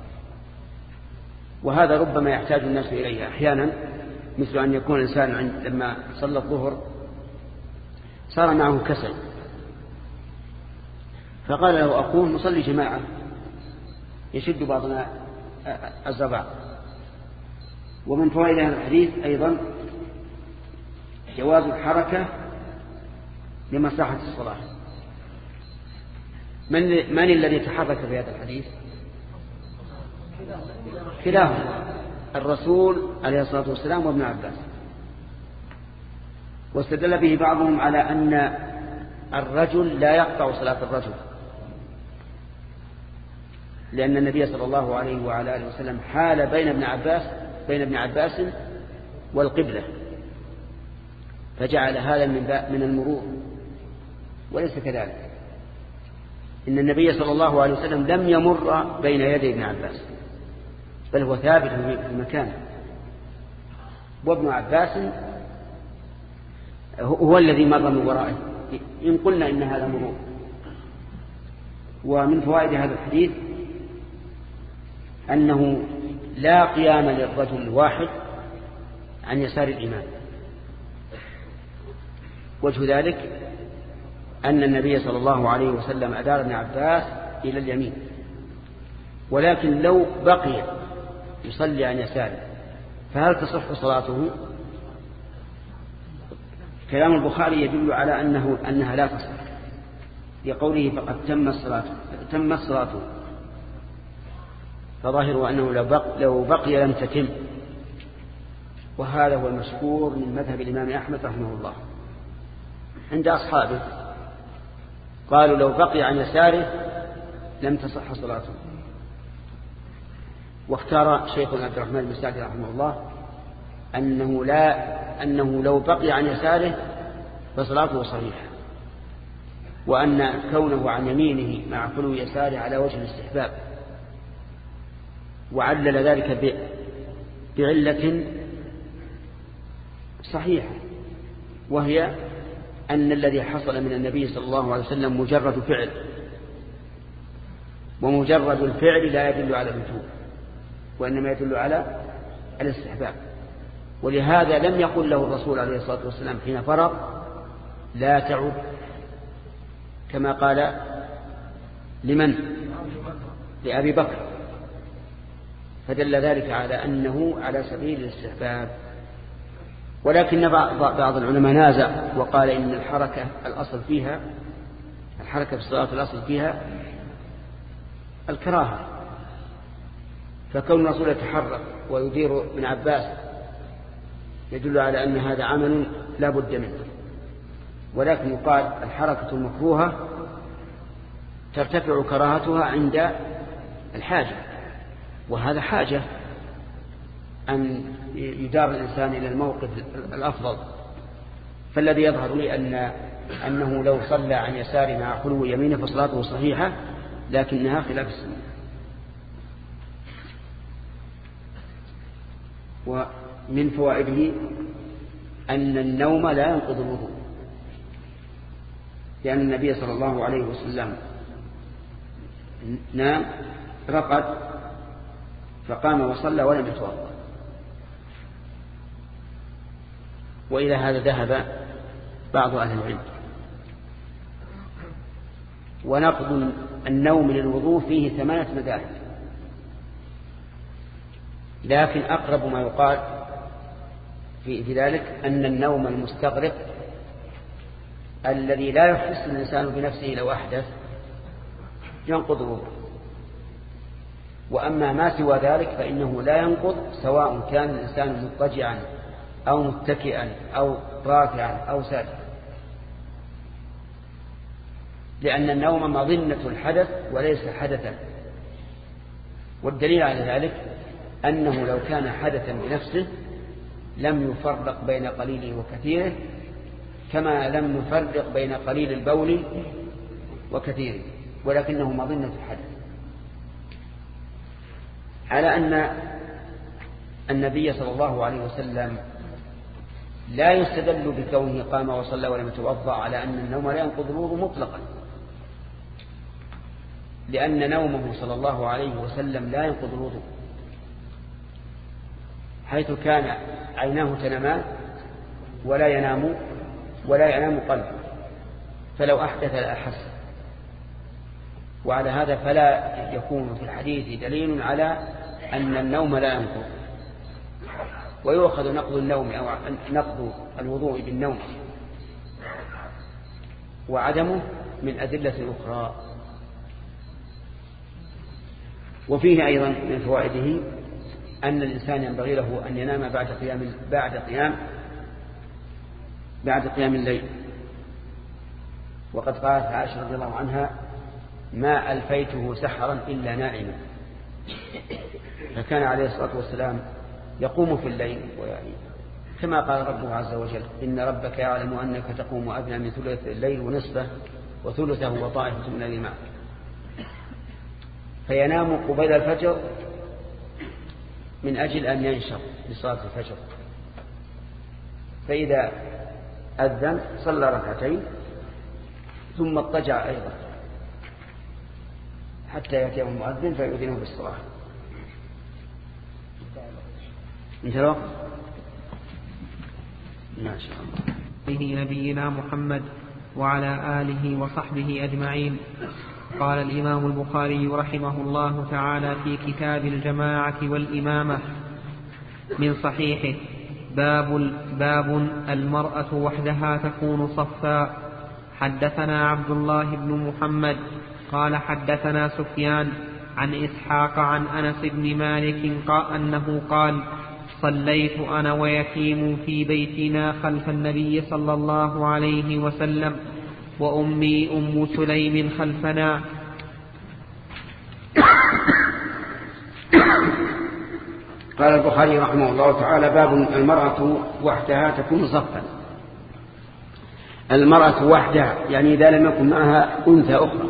وهذا ربما يحتاج الناس إليه أحيانا، مثل أن يكون الإنسان عند لما صلى الظهر صار معه كسل فقال له أقوم نصلي جماعة يشد بعضنا الزبع. ومن فوائد هذا الحديث أيضا جواز الحركة لمصلحة الصلاة. من, من الذي تحرك في هذا الحديث؟ كلاهما، الرسول عليه الصلاة والسلام وابن عباس. واستدل به بعضهم على أن الرجل لا يقطع صلاة الرجل، لأن النبي صلى الله عليه وعلى آله وسلم حال بين ابن عباس بين ابن عباس والقبلة، فجعل هذا من من المرور، وليس كذلك. إن النبي صلى الله عليه وسلم لم يمر بين يدي ابن عباس، بل هو ثابت في مكانه، وابن عباس هو الذي مر من ورائه، إن قلنا إن هذا مرور. ومن فوائد هذا الحديث أنه لا قيام للرجل الواحد عن يسار الإمام. وجه ذلك أن النبي صلى الله عليه وسلم أدار ابن عباس إلى اليمين، ولكن لو بقي يصلي عن يساره فهل تصح صلاته؟ كلام البخاري يدل على أنه أنها لا تصح، لقوله فقد تم الصلاة تم الصلاة فظاهره أنه لو بقي, لو بقي لم تتم، وهذا هو المشهور من مذهب الإمام أحمد رحمه الله عند أصحابه، قالوا لو بقي عن يساره لم تصح صلاته. واختار شيخنا عبد الرحمن بن سعد رحمه الله أنه, لا أنه لو بقي عن يساره فصلاته صحيحة، وأن كونه عن يمينه مع خلو يساره على وجه الاستحباب، وعلل ذلك بعلة صحيحة، وهي أن الذي حصل من النبي صلى الله عليه وسلم مجرد فعل، ومجرد الفعل لا يدل على الوجوب، وإنما يدل على الاستحباب. ولهذا لم يقل له الرسول عليه الصلاة والسلام حين فرغ لا تعد، كما قال لمن؟ لأبي بكر، فدل ذلك على أنه على سبيل الاستحباب. ولكن بعض العلماء نازع وقال إن الحركة الأصل فيها الحركة في الصلاة الأصل فيها الكراهة، فكون الرسول يتحرك ويدير ابن عباس يدل على أن هذا عمل لا بد منه. ولكن يقال الحركة المكروهة ترتفع كراهتها عند الحاجة، وهذا حاجة أن يدار الإنسان إلى الموقف الأفضل. فالذي يظهر لي أن أنه لو صلى عن يساره مع خلو يمينه فصلاته صحيحة، لكنها خلاف السنة. ومن فوائده أن النوم لا ينقض الوضوء، لأن النبي صلى الله عليه وسلم نام رقد فقام وصلى ولم يتوضأ. وإلى هذا ذهب بعض أهل العلم. ونقض النوم للوضوء فيه ثمانية مذاهب، لكن أقرب ما يقال في ذلك أن النوم المستغرق الذي لا يحس الإنسان بنفسه لو أحدث ينقض الوضوء. وأما ما سوى ذلك فإنه لا ينقض، سواء كان الإنسان مضطجعا أو متكئا أو راكعا أو ساجدا، لأن النوم مظنة الحدث وليس حدثا. والدليل على ذلك أنه لو كان حدثا بنفسه لم يفرق بين قليله وكثيره، كما لم يفرق بين قليل البول وكثيره، ولكنه مظنة الحدث. على أن النبي صلى الله عليه وسلم لا يستدل بكونه قام وصلى ولم يتوضأ على أن النوم لا ينقض الوضوء مطلقا، لأن نومه صلى الله عليه وسلم لا ينقض الوضوء، حيث كان عيناه تنامان ولا ينام ولا ينام قلبه، فلو أحدث لأحس. وعلى هذا فلا يكون في الحديث دليل على أن النوم لا ينقض. ويؤخذ نقض النوم أو نقض الوضوء بالنوم وعدمه من أدلة أخرى. وفيه أيضا من فوائده أن الإنسان ينبغي له أن ينام بعد قيام بعد قيام بعد قيام الليل. وقد قالت عائشة رضي الله عنها: ما ألفيته سحرا إلا نائما. فكان عليه الصلاة والسلام يقوم في الليل، ويعني كما قال ربه عز وجل: إن ربك يعلم أنك تقوم أدنى من ثلث الليل ونصفه وثلثه وطائفة من الذين معه. فينام قبيل الفجر من أجل أن ينشط لصلاة الفجر، فإذا أذن صلى ركعتين ثم اضطجع أيضا حتى يأتيه المؤذن فيؤذنه بالصلاة. انتهى الوقت؟ ما شاء الله. به نبينا محمد وعلى آله وصحبه أجمعين. قال الإمام البخاري رحمه الله تعالى في كتاب الجماعة والإمامة من صحيحه: باب باب المرأة وحدها تكون صفا. حدثنا عبد الله بن محمد قال حدثنا سفيان عن إسحاق عن أنس بن مالك قال أنه قال: صليت أنا ويتيم في بيتنا خلف النبي صلى الله عليه وسلم وأمي أم سليم خلفنا. قال البخاري رحمه الله تعالى: باب المرأة وحدها تكون صفا. المرأة وحدها يعني إذا لم يكن معها أنثى أخرى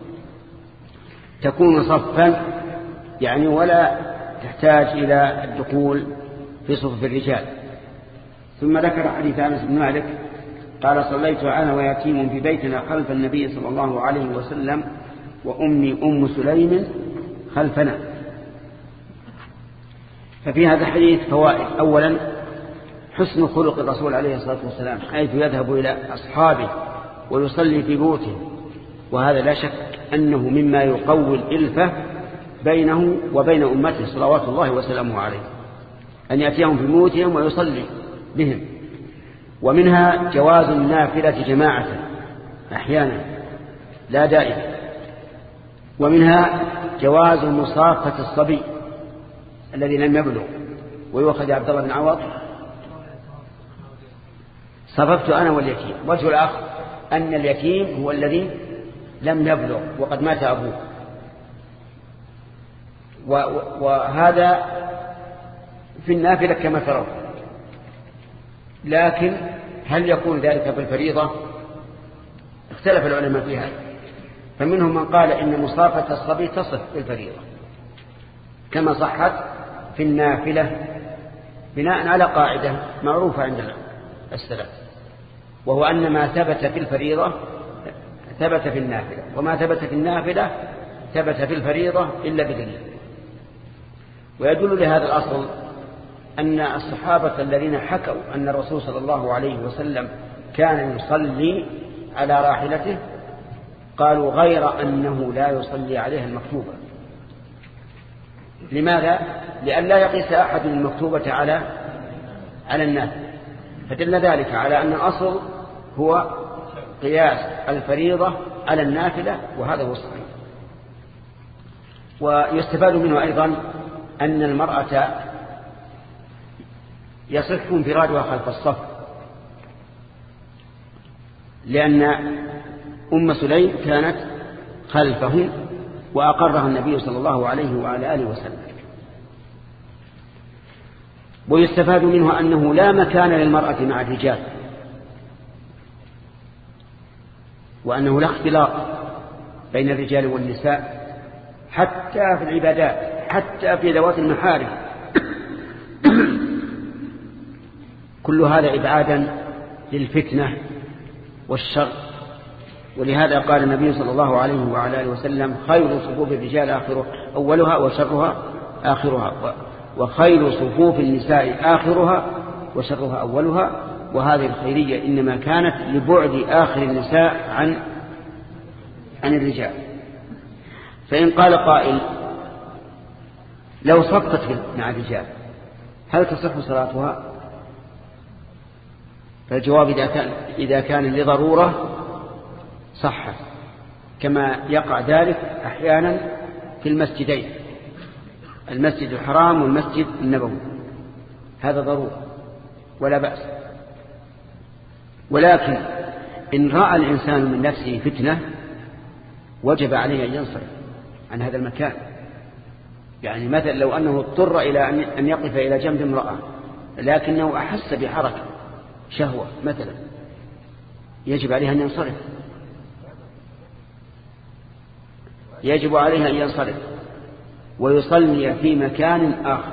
تكون صفا، يعني ولا تحتاج إلى الدخول في صفوف الرجال. ثم ذكر حديث أنس بن مالك قال: صليت أنا ويتيم في بيتنا خلف النبي صلى الله عليه وسلم وأمي أم سليم خلفنا. ففي هذا الحديث فوائد. أولا حسن خلق الرسول عليه الصلاة والسلام، حيث يذهب إلى أصحابه ويصلي في بيوتهم، وهذا لا شك أنه مما يقوي الإلفة بينه وبين أمته صلوات الله وسلامه عليه، أن يأتيهم في بيوتهم ويصلي بهم. ومنها جواز النافلة جماعة أحيانا لا دائما. ومنها جواز مصافة الصبي الذي لم يبلغ. ويؤخذ عبد الله بن عوض: صففت أنا واليتيم. وجه الأخ أن اليتيم هو الذي لم يبلغ وقد مات أبوه، وهذا في النافلة كما ترون. لكن هل يكون ذلك بالفريضة؟ اختلف العلماء في هذا، فمنهم من قال إن مصافة الصبي تصف بالفريضة كما صحت في النافلة بناء على قاعدة معروفة عند السلف، وهو أن ما ثبت في الفريضة ثبت في النافلة، وما ثبت في النافلة ثبت في الفريضة إلا بدليل. ويدل لهذا الأصل أن الصحابة الذين حكوا أن الرسول صلى الله عليه وسلم كان يصلي على راحلته قالوا غير أنه لا يصلي عليها المكتوبة. لماذا؟ لأن لا يقيس أحد المكتوبة على على الناس، فدل ذلك على أن الأصل هو قياس الفريضة على النافلة، وهذا هو الصحيح. ويستفاد منه أيضا أن المرأة يصح انفرادها خلف الصف، لأن أم سليم كانت خلفه وأقرها النبي صلى الله عليه وعلى آله وسلم. ويستفاد منه أنه لا مكان للمرأة مع الرجال، وأنه لا اختلاط بين الرجال والنساء حتى في العبادات، حتى في ذوات المحارم. كل هذا إبعادا للفتنة والشر. ولهذا قال النبي صلى الله عليه وعلى آله وسلم خير صفوف الرجال آخرها أولها وشرها آخرها، وخير صفوف النساء آخرها وشرها أولها. وهذه الخيرية إنما كانت لبعد آخر النساء عن عن الرجال. فإن قال قائل لو صفت مع الرجال هل تصح صلاتها؟ فالجواب إذا كان, إذا كان لضرورة صح، كما يقع ذلك أحيانا في المسجدين، المسجد الحرام والمسجد النبوي، هذا ضرورة ولا بأس. ولكن إن رأى الإنسان من نفسه فتنة وجب عليه أن ينصرف عن هذا المكان. يعني مثلا لو أنه اضطر إلى أن يقف إلى جنب امرأة لكنه أحس بحركة شهوة مثلا، يجب عليه أن ينصرف، يجب عليه أن ينصرف ويصلي في مكان آخر.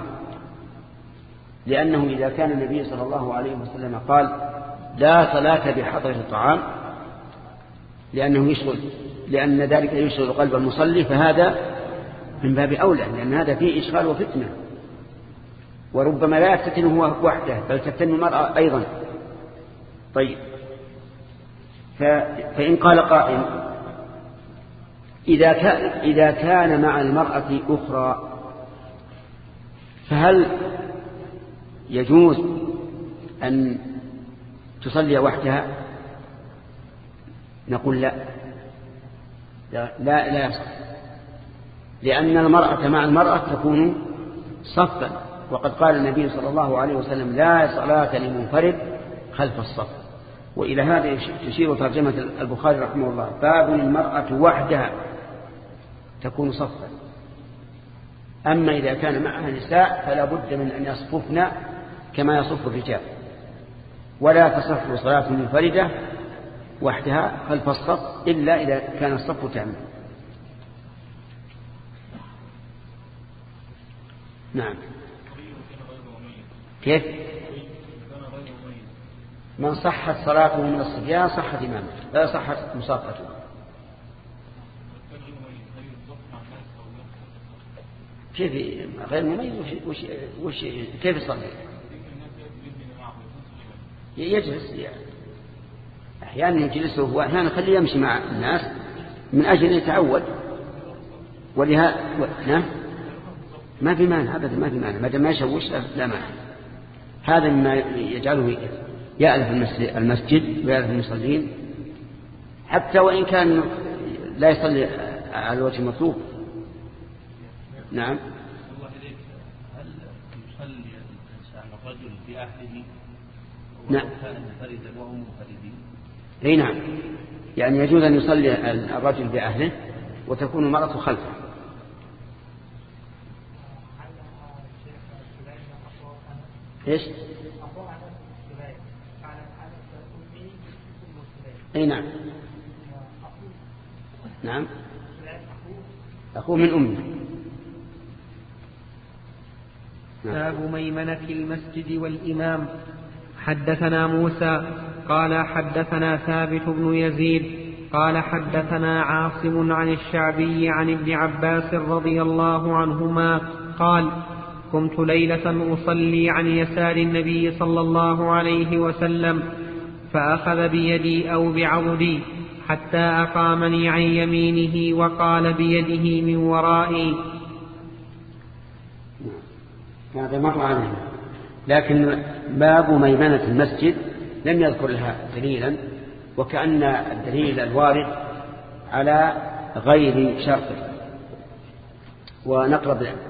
لأنه إذا كان النبي صلى الله عليه وسلم قال لا صلاة بحضرة الطعام لأنه يشغل، لأن ذلك يشغل قلب المصلي، فهذا من باب أولى، لأن هذا فيه إشغال وفتنة، وربما لا يفتتن هو وحده بل تفتن المرأة أيضا. طيب، فإن قال قائل إذا كان, إذا كان مع المرأة أخرى فهل يجوز أن تصلي وحدها؟ نقول لا لا لا, لا يصح، لأن المرأة مع المرأة تكون صفا، وقد قال النبي صلى الله عليه وسلم لا صلاة لمنفرد خلف الصف. وإلى هذا تشير ترجمة البخاري رحمه الله باب المرأة وحدها تكون صفا. أما إذا كان معها نساء فلا بد من أن يصففن كما يصف الرجال، ولا تصح صلاة منفردة وحدها خلف الصف إلا إذا كان الصف تاما. نعم. كيف؟ من صحت صلاته من الصبيان صحت إمامه، لا صحت مصافته. كيف غير مميز؟ وش وش كيف يصلي؟ يجلس يعني. أحيانا يجلس هو، أحيانا خليه يمشي مع الناس من أجل أن يتعود. ولهذا نعم ما في مانع أبدا، ما في مانع ما دام ما يشوش لا مانع. هذا مما يجعله يألف المسجد ويألف المصلين، حتى وإن كان لا يصلي على الوجه المطلوب. نعم. الله إليك، هل يصلي الإنسان الرجل بأهله نعم كان منفردا وهم منفردين؟ اي نعم، يعني يجوز أن يصلي الرجل بأهله وتكون المرأة خلفه. إيش؟ أي نعم نعم أخوه من أمه. باب ميمنة المسجد والإمام. حدثنا موسى قال حدثنا ثابت بن يزيد قال حدثنا عاصم عن الشعبي عن ابن عباس رضي الله عنهما قال كنت ليلة أصلي عن يسار النبي صلى الله عليه وسلم فأخذ بيدي أو بعضدي حتى أقامني عن يمينه وقال بيده من ورائي. هذا مر عنه، لكن باب ميمنة المسجد لم يذكر لها دليلا، وكأن الدليل الوارد على غير شرطه. ونقرب له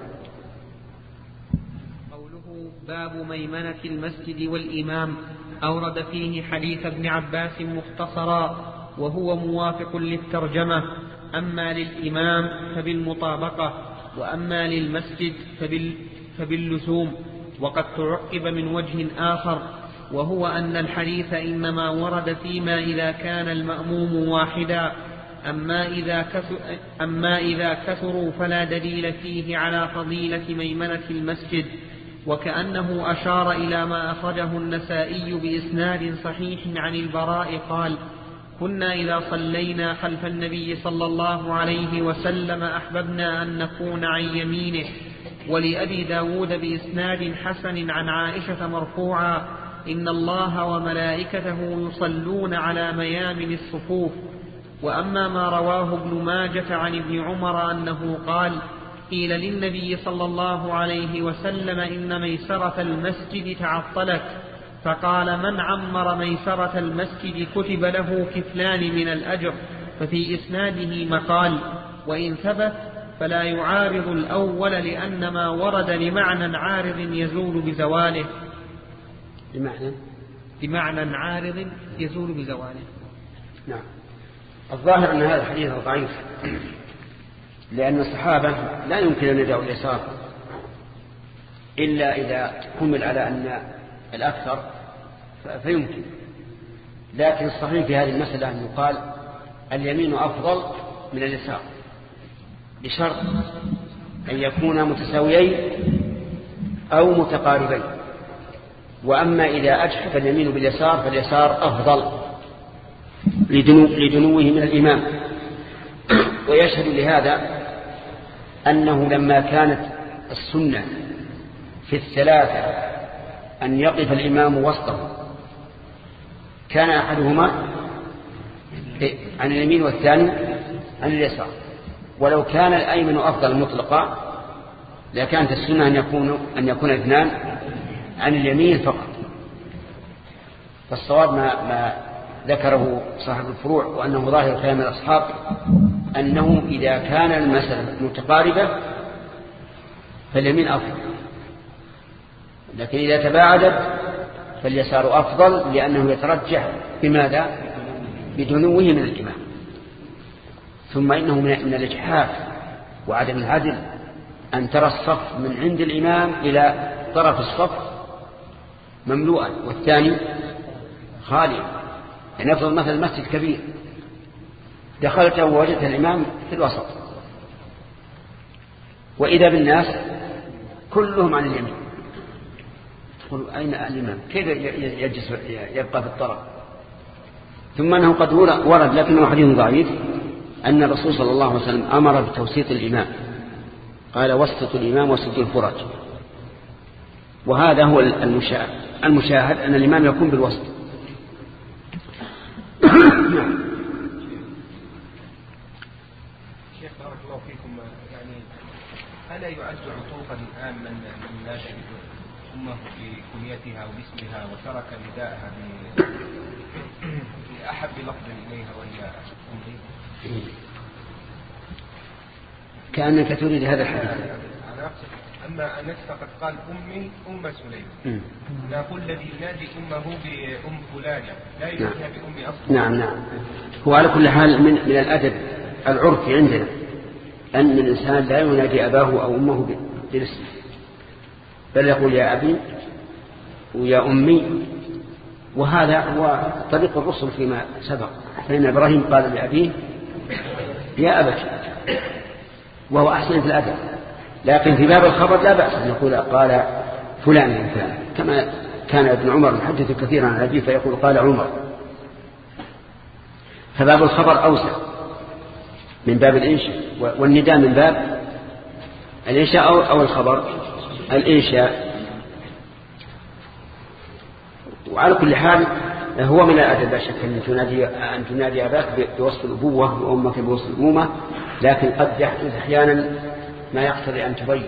قوله باب ميمنة المسجد والإمام أورد فيه حديث ابن عباس مختصرا وهو موافق للترجمة، أما للإمام فبالمطابقة وأما للمسجد فبال فباللزوم. وقد تعقب من وجه آخر، وهو أن الحديث إنما ورد فيما إذا كان المأموم واحدا، أما إذا, كثر أما إذا كثروا فلا دليل فيه على فضيلة ميمنة المسجد. وكأنه أشار إلى ما أخرجه النسائي بإسناد صحيح عن البراء قال كنا إذا صلينا خلف النبي صلى الله عليه وسلم أحببنا أن نكون عن يمينه. ولأبي داود بإسناد حسن عن عائشة مرفوعا إن الله وملائكته يصلون على ميامن الصفوف. وأما ما رواه ابن ماجة عن ابن عمر أنه قال قيل للنبي صلى الله عليه وسلم إن ميسرة المسجد تعطلت، فقال من عمر ميسرة المسجد كتب له كفلان من الأجر. ففي إسناده مقال، وإن ثبت فلا يعارض الأول لأن ما ورد لمعنى عارض يزول بزواله. بمعنى بمعنى عارض يزول بزواله. نعم. الظاهر أن هذا الحديث ضعيف، لأن الصحابة لا يمكن أن يدعوا اليسار إلا إذا حمل على أن الأكثر فيمكن. لكن الصحيح في هذه المسألة أن يقال اليمين أفضل من اليسار بشرط أن يكونا متساويين أو متقاربين. وأما إذا أجحف اليمين باليسار فاليسار أفضل لدنو لدنوه من الإمام. ويشهد لهذا أنه لما كانت السنة في الثلاثة أن يقف الإمام وسطه كان أحدهما عن اليمين والثاني عن اليسار. ولو كان الأيمن أفضل مطلقا لكانت السنة أن يكون أن يكون اثنان عن اليمين فقط. فالصواب ما, ما ذكره صاحب الفروع وأنه ظاهر كلام الأصحاب أنه إذا كان المسألة متقاربة فاليمين أفضل، لكن إذا تباعدت فاليسار أفضل لأنه يترجح بماذا؟ بدنوه من الإمام. ثم إنه من الإجحاف وعدم العدل أن ترى الصف من عند الإمام إلى طرف الصف مملوءا والثاني خاليا. يعني نفرض مثلا المسجد كبير دخلت ووجدت الإمام في الوسط وإذا بالناس كلهم عن اليمين، تقول أين الإمام؟ كيف يجلس يبقى في الطرف؟ ثم أنه قد ورد لكنه حديث ضعيف أن الرسول صلى الله عليه وسلم أمر بتوسيط الإمام، قال وسط الإمام وسط الفرج. وهذا هو المشاهد المشاهد أن الإمام يكون بالوسط. شيخ بارك الله فيكم، يعني ألا يعد عطوفا عاما من لا تجد أمه بكنيتها وباسمها وترك نداءها بأحب لفظ إليها وهي أمي؟ كأنك تريد هذا الحديث. أنا أقصد أما أنس فقد قال أمي أم سليم، نقول الذي ينادي أمه بأم فلانة لا يناديها بأم أصلا. نعم نعم. هو على كل حال من, من الأدب العرفي عندنا أن الإنسان لا ينادي أباه أو أمه بالاسم، بل يقول يا أبي ويا أمي، وهذا هو طريق الرسل فيما سبق. فإن إبراهيم قال لأبيه يا أبت، وهو أحسن في الأدب. لكن في باب الخبر لا بأس أن يقول قال فلان الإنسان، كما كان ابن عمر يحدث كثيرا عن أبيه فيقول قال عمر. فباب الخبر أوسع من باب الإنشاء، والنداء من باب الإنشاء أو, أو الخبر الإنشاء. وعلى كل حال هو من الأدب لا شك أن تنادي, أن تنادي أباك بوصف الأبوة وأمك بوصف الأمومة، لكن قد يحدث أحيانا ما يقتضي أن تبين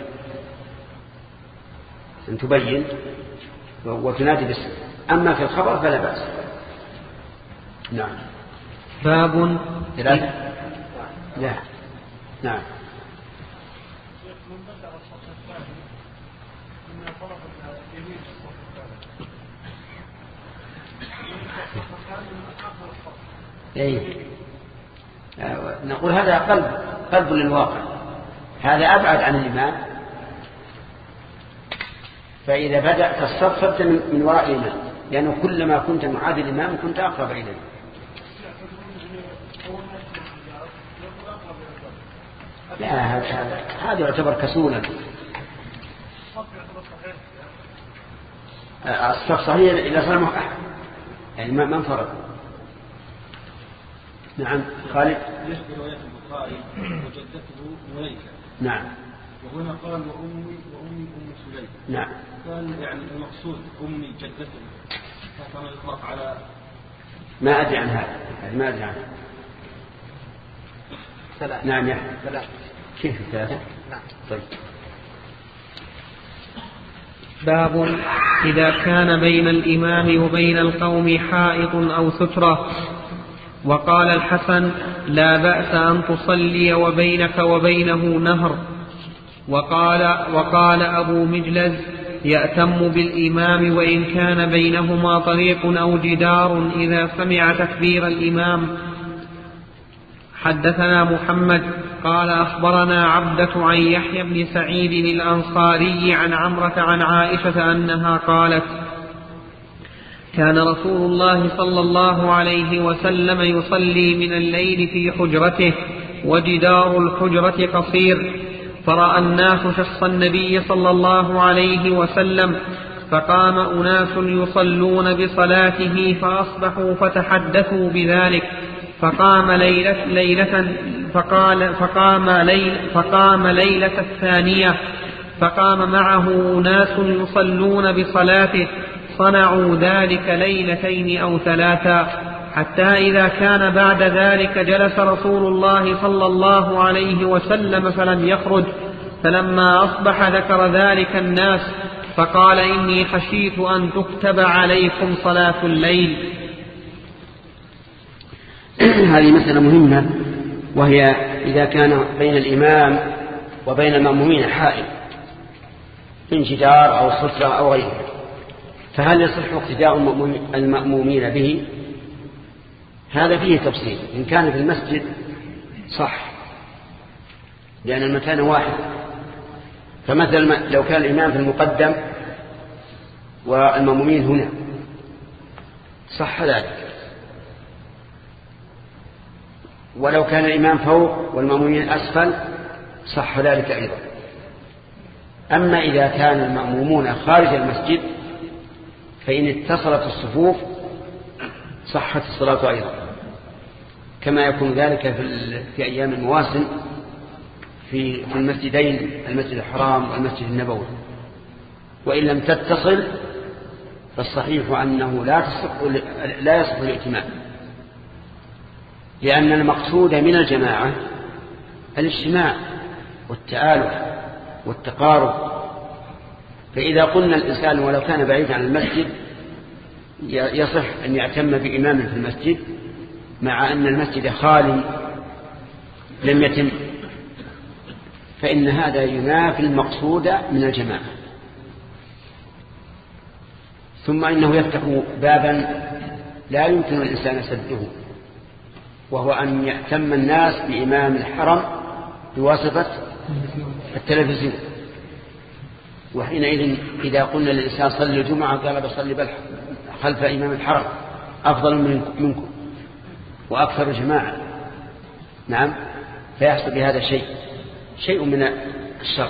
أن تبين وتنادي باسم. أما في الخبر فلا بأس. نعم. باب ثلاثة. لا. نعم. أي. نقول هذا قلب قلب للواقع، هذا أبعد عن الإمام. فإذا بدأت الصف فابدأ من وراء الإمام، لأنه كلما كنت معادي الإمام كنت أقرب إليه. لا، هذا هذا يعتبر كسولا. الصف صحيح إذا صار أحد، يعني ما انفرد. نعم. خالد. يشبه رواية البخاري وجدته مليكة. نعم. وهنا قال وأمي وأمي أم سليم. نعم. قال يعني المقصود أمي جدته، فكان يطلق على ما أدري عن هذا، ما أدري عنه. ثلاثة. نعم يا ثلاثة. كيف ثلاثة؟ نعم. طيب. باب إذا كان بين الإمام وبين القوم حائط أو سترة. وقال الحسن لا بأس أن تصلي وبينك وبينه نهر. وقال, وقال أبو مجلز يأتم بالإمام وإن كان بينهما طريق أو جدار إذا سمع تكبير الإمام. حدثنا محمد قال أخبرنا عبدة عن يحيى بن سعيد الأنصاري عن عمرة عن عائشة أنها قالت كان رسول الله صلى الله عليه وسلم يصلي من الليل في حجرته وجدار الحجرة قصير، فرأى الناس شخص النبي صلى الله عليه وسلم، فقام أناس يصلون بصلاته فأصبحوا فتحدثوا بذلك، فقام ليلة, ليلة فقال فقام, ليل فقام ليلة الثانية فقام معه أناس يصلون بصلاته، صنعوا ذلك ليلتين أو ثلاثا، حتى إذا كان بعد ذلك جلس رسول الله صلى الله عليه وسلم فلم يخرج، فلما أصبح ذكر ذلك الناس فقال إني خشيت أن تكتب عليكم صلاة الليل. هذه مسألة مهمة، وهي إذا كان بين الإمام وبين المأمومين حائل من جدار أو سترة أو غيره، فهل يصح اقتداء المأمومين به؟ هذا فيه تفصيل. إن كان في المسجد صح، لأن المكان واحد. فمثلا لو كان الإمام في المقدم والمأمومين هنا صح ذلك، ولو كان الإمام فوق والمأمومين أسفل صح ذلك أيضا. أما إذا كان المأمومون خارج المسجد فإن اتصلت الصفوف صحت الصلاة أيضا، كما يكون ذلك في, في أيام المواسم في, في المسجدين، المسجد الحرام والمسجد النبوي. وإن لم تتصل فالصحيح أنه لا تصح لا يصح الائتمام، لأن المقصود من الجماعة الاجتماع والتآلف والتقارب. فإذا قلنا الإنسان ولو كان بعيد عن المسجد يصح أن يعتم بإمام في المسجد مع أن المسجد خالي لم يتم، فإن هذا ينافي المقصود من الجماعة. ثم إنه يفتح بابا لا يمكن الإنسان سده، وهو أن يأتم الناس بإمام الحرم بواسطة التلفزيون، وحينئذ إذا قلنا للإنسان صلي الجمعة قال بصلي بل خلف إمام الحرم أفضل منكم وأكثر جماعة، نعم، فيحصل بهذا شيء شيء من الشر.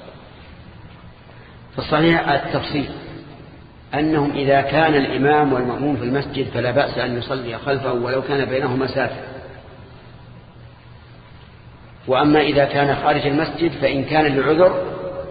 فالصحيح التفصيل أنهم إذا كان الإمام والمأموم في المسجد فلا بأس أن يصلي خلفه ولو كان بينهما مسافة. وأما إذا كان خارج المسجد فإن كان لعذر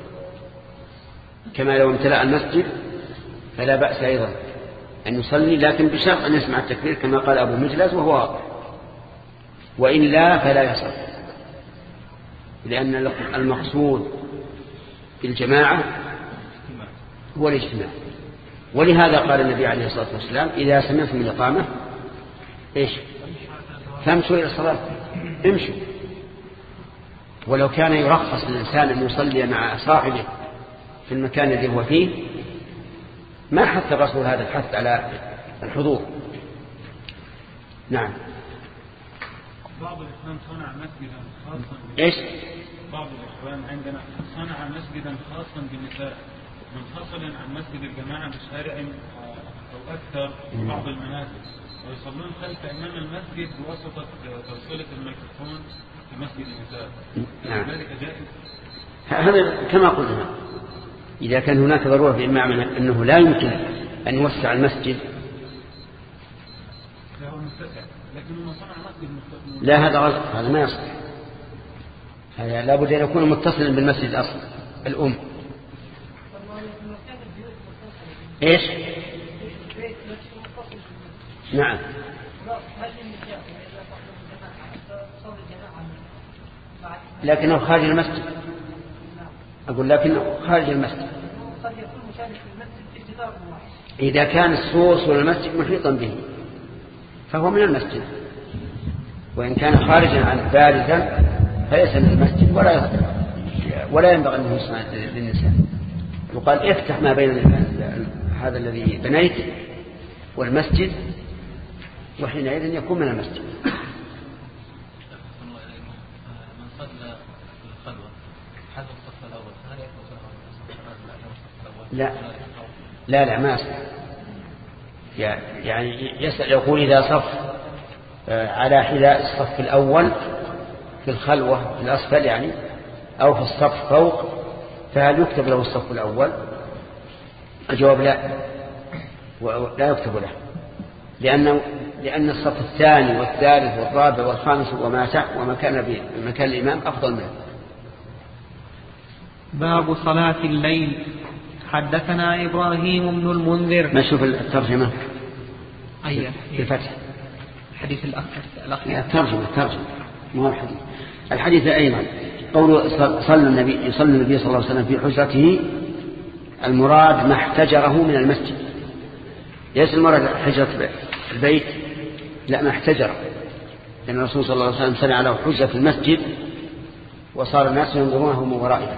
كما لو امتلأ المسجد فلا بأس أيضا أن يصلي، لكن بشرط أن يسمع التكبير كما قال أبو مجلس وهو واضح، وإلا فلا يصل، لأن المقصود بالجماعة هو الاجتماع. ولهذا قال النبي عليه الصلاة والسلام إذا سمعتم الإقامة إيش فامشوا إلى الصلاة، امشوا. ولو كان يرخص للإنسان أن يصلي مع صاحبه في المكان الذي هو فيه ما حث الرسول هذا الحث على الحضور. نعم. بعض الإخوان صنع مسجدا خاصا إيش؟ بعض الإخوان عندنا صنع مسجدا خاصا بالنساء منفصلا عن مسجد الجماعة بشارع أو أكثر في بعض المنازل، ويصلون خلف إمام المسجد بواسطة توصيلة الميكروفون في مسجد النساء. نعم. ذلك جائز؟ هذا كما قلنا إذا كان هناك ضرورة في إمام أنه لا يمكن أن يوسع المسجد لا هذا غلط، هذا ما يصح، هذا لا بد أن يكون متصلا بالمسجد أصلا الأم. إيش؟ نعم. لكنه خارج المسجد، أقول لكنه خارج المسجد. إذا كان السوس والمسجد محيطا به فهو من المسجد، وإن كان خارجا عن بارزا فليس من المسجد ولا ولا ينبغي أن يسمع للنساء. يقال افتح ما بين هذا الذي بنيت والمسجد وحينئذ يكون من المسجد. لا لا لا ما أصلا. يعني يسأل يقول إذا صف على حذاء الصف الأول في الخلوة في الأسفل يعني أو في الصف فوق فهل يكتب له الصف الأول؟ الجواب لا، لا يكتب له، لأنه لأن الصف الثاني والثالث والرابع والخامس وما تحت وما كان بمكان الإمام أفضل منه. باب صلاة الليل. حدثنا إبراهيم بن المنذر. ما شوف الترجمة أيه في الفتح الحديث الأخير الترجمة الترجمة مو الحديث. الحديث أيضا قول صلى النبي يصلي النبي صلى الله عليه وسلم في حجرته، المراد ما احتجره من المسجد، ليس المراد حجرة البيت، لا ما احتجره، لأن الرسول صلى الله عليه وسلم صنع له حجرة في المسجد وصار الناس ينظرونه من ورائها.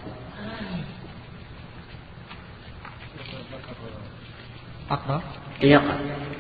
أقرأ يقرأ.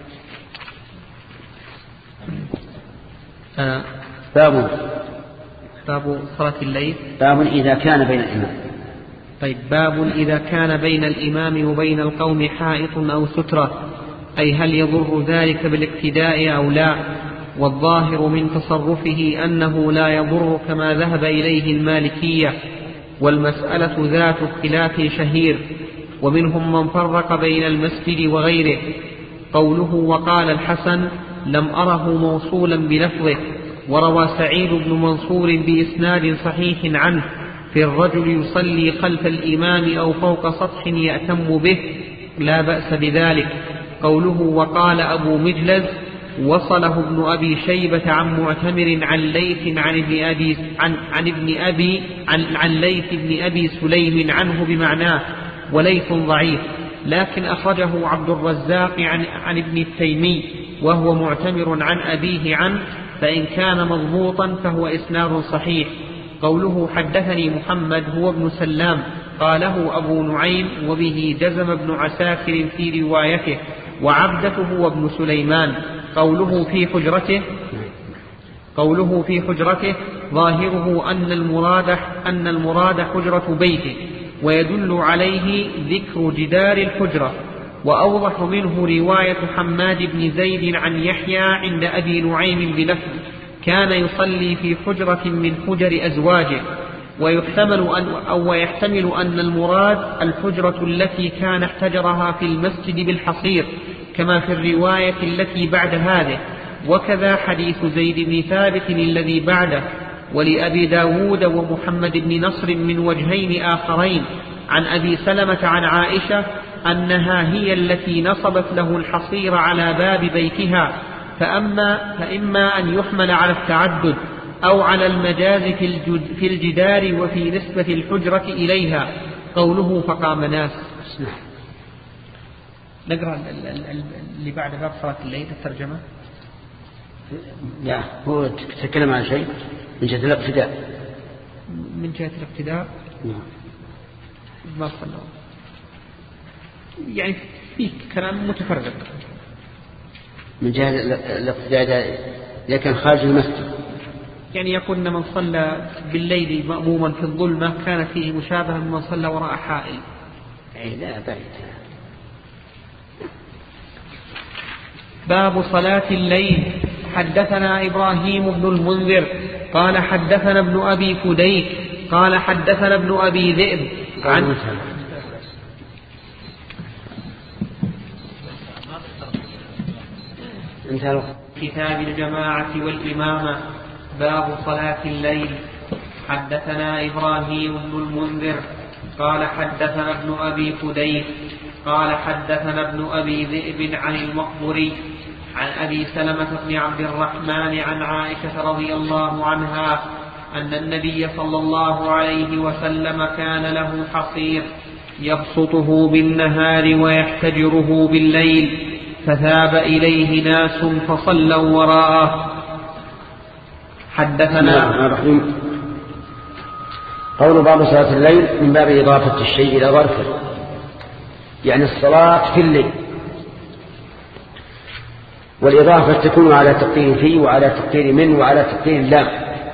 آه. باب باب صلاة الليل. باب إذا كان بين الإمام. طيب. باب إذا كان بين الإمام وبين القوم حائط أو سترة، أي هل يضر ذلك بالاقتداء أو لا؟ والظاهر من تصرفه أنه لا يضر كما ذهب إليه المالكية، والمسألة ذات خلاف شهير، ومنهم من فرق بين المسجد وغيره. قوله وقال الحسن لم أره موصولا بلفظه. وروى سعيد بن منصور بإسناد صحيح عنه في الرجل يصلي خلف الإمام أو فوق سطح يأتم به لا بأس بذلك. قوله وقال أبو مجلز وصله ابن أبي شيبة عن معتمر عن ليث عن ابن أبي عن, عن ابن أبي عن, عن ليث ابن أبي سليم عنه بمعناه، وليث ضعيف، لكن أخرجه عبد الرزاق عن, عن ابن التيمي وهو معتمر عن أبيه عنه، فإن كان مضبوطا فهو إسناد صحيح. قوله حدثني محمد هو ابن سلام قاله أبو نعيم، وبه جزم ابن عساكر في روايته، وعبدته هو ابن سليمان. قوله في حجرته قوله في حجرته ظاهره أن المراد أن المراد حجرة بيته، ويدل عليه ذكر جدار الحجرة. وأوضح منه رواية حماد بن زيد عن يحيى عند أبي نعيم بلفظ كان يصلي في حجرة من حجر أزواجه. ويحتمل أن أو ويحتمل أن المراد الحجرة التي كان احتجرها في المسجد بالحصير كما في الرواية التي بعد هذه. وكذا حديث زيد بن ثابت الذي بعده. ولأبي داود ومحمد بن نصر من وجهين آخرين عن أبي سلمة عن عائشة أنها هي التي نصبت له الحصير على باب بيتها. فأما فإما أن يحمل على التعدد أو على المجاز في الجدار وفي نسبة الحجرة إليها. قوله فقام ناس. نقرأ اللي بعد باب صلاة الليل الترجمة. لا هو تتكلم عن شيء من جهة الاقتداء. من جهة الاقتداء ما صلى يعني في كلام متفرق. من جهة الاقتداء لكن خارج المسجد يعني يقول من صلى بالليل مأموما في الظلمة كان فيه مشابه من صلى وراء حائل. أي لا بعيد. باب صلاة الليل. حدثنا إبراهيم بن المنذر قال حدثنا ابن أبي فديك قال حدثنا ابن أبي ذئب عن كتاب الجماعة والإمامة. باب صلاة الليل. حدثنا إبراهيم بن المنذر قال حدثنا ابن أبي فديك قال حدثنا ابن أبي ذئب عن المقبري عن أبي سلمة بن عبد الرحمن عن عائشة رضي الله عنها أن النبي صلى الله عليه وسلم كان له حصير يبسطه بالنهار ويحتجره بالليل فذهب إليه ناس فصلوا وراءه. حدثنا قول باب صلاة الليل من باب إضافة الشيء إلى ظرفه يعني الصلاة في الليل. والإضافة تكون على تقدير في وعلى تقدير من وعلى تقدير لام.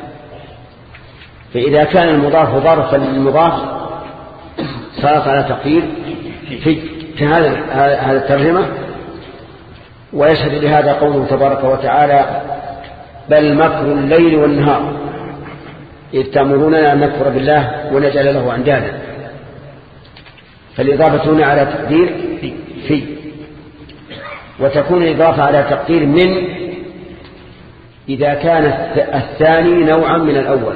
فإذا كان المضاف ظرفا للمضاف صارت على تقدير في في هذا هذا الترجمة. ويشهد لهذا قوله تبارك وتعالى بل مكر الليل والنهار إذ تأمروننا أن نكفر بالله ونجعل له أندادا. فالإضافة هنا على تقدير في وتكون الإضافة على تقدير من إذا كان الثاني نوعا من الأول.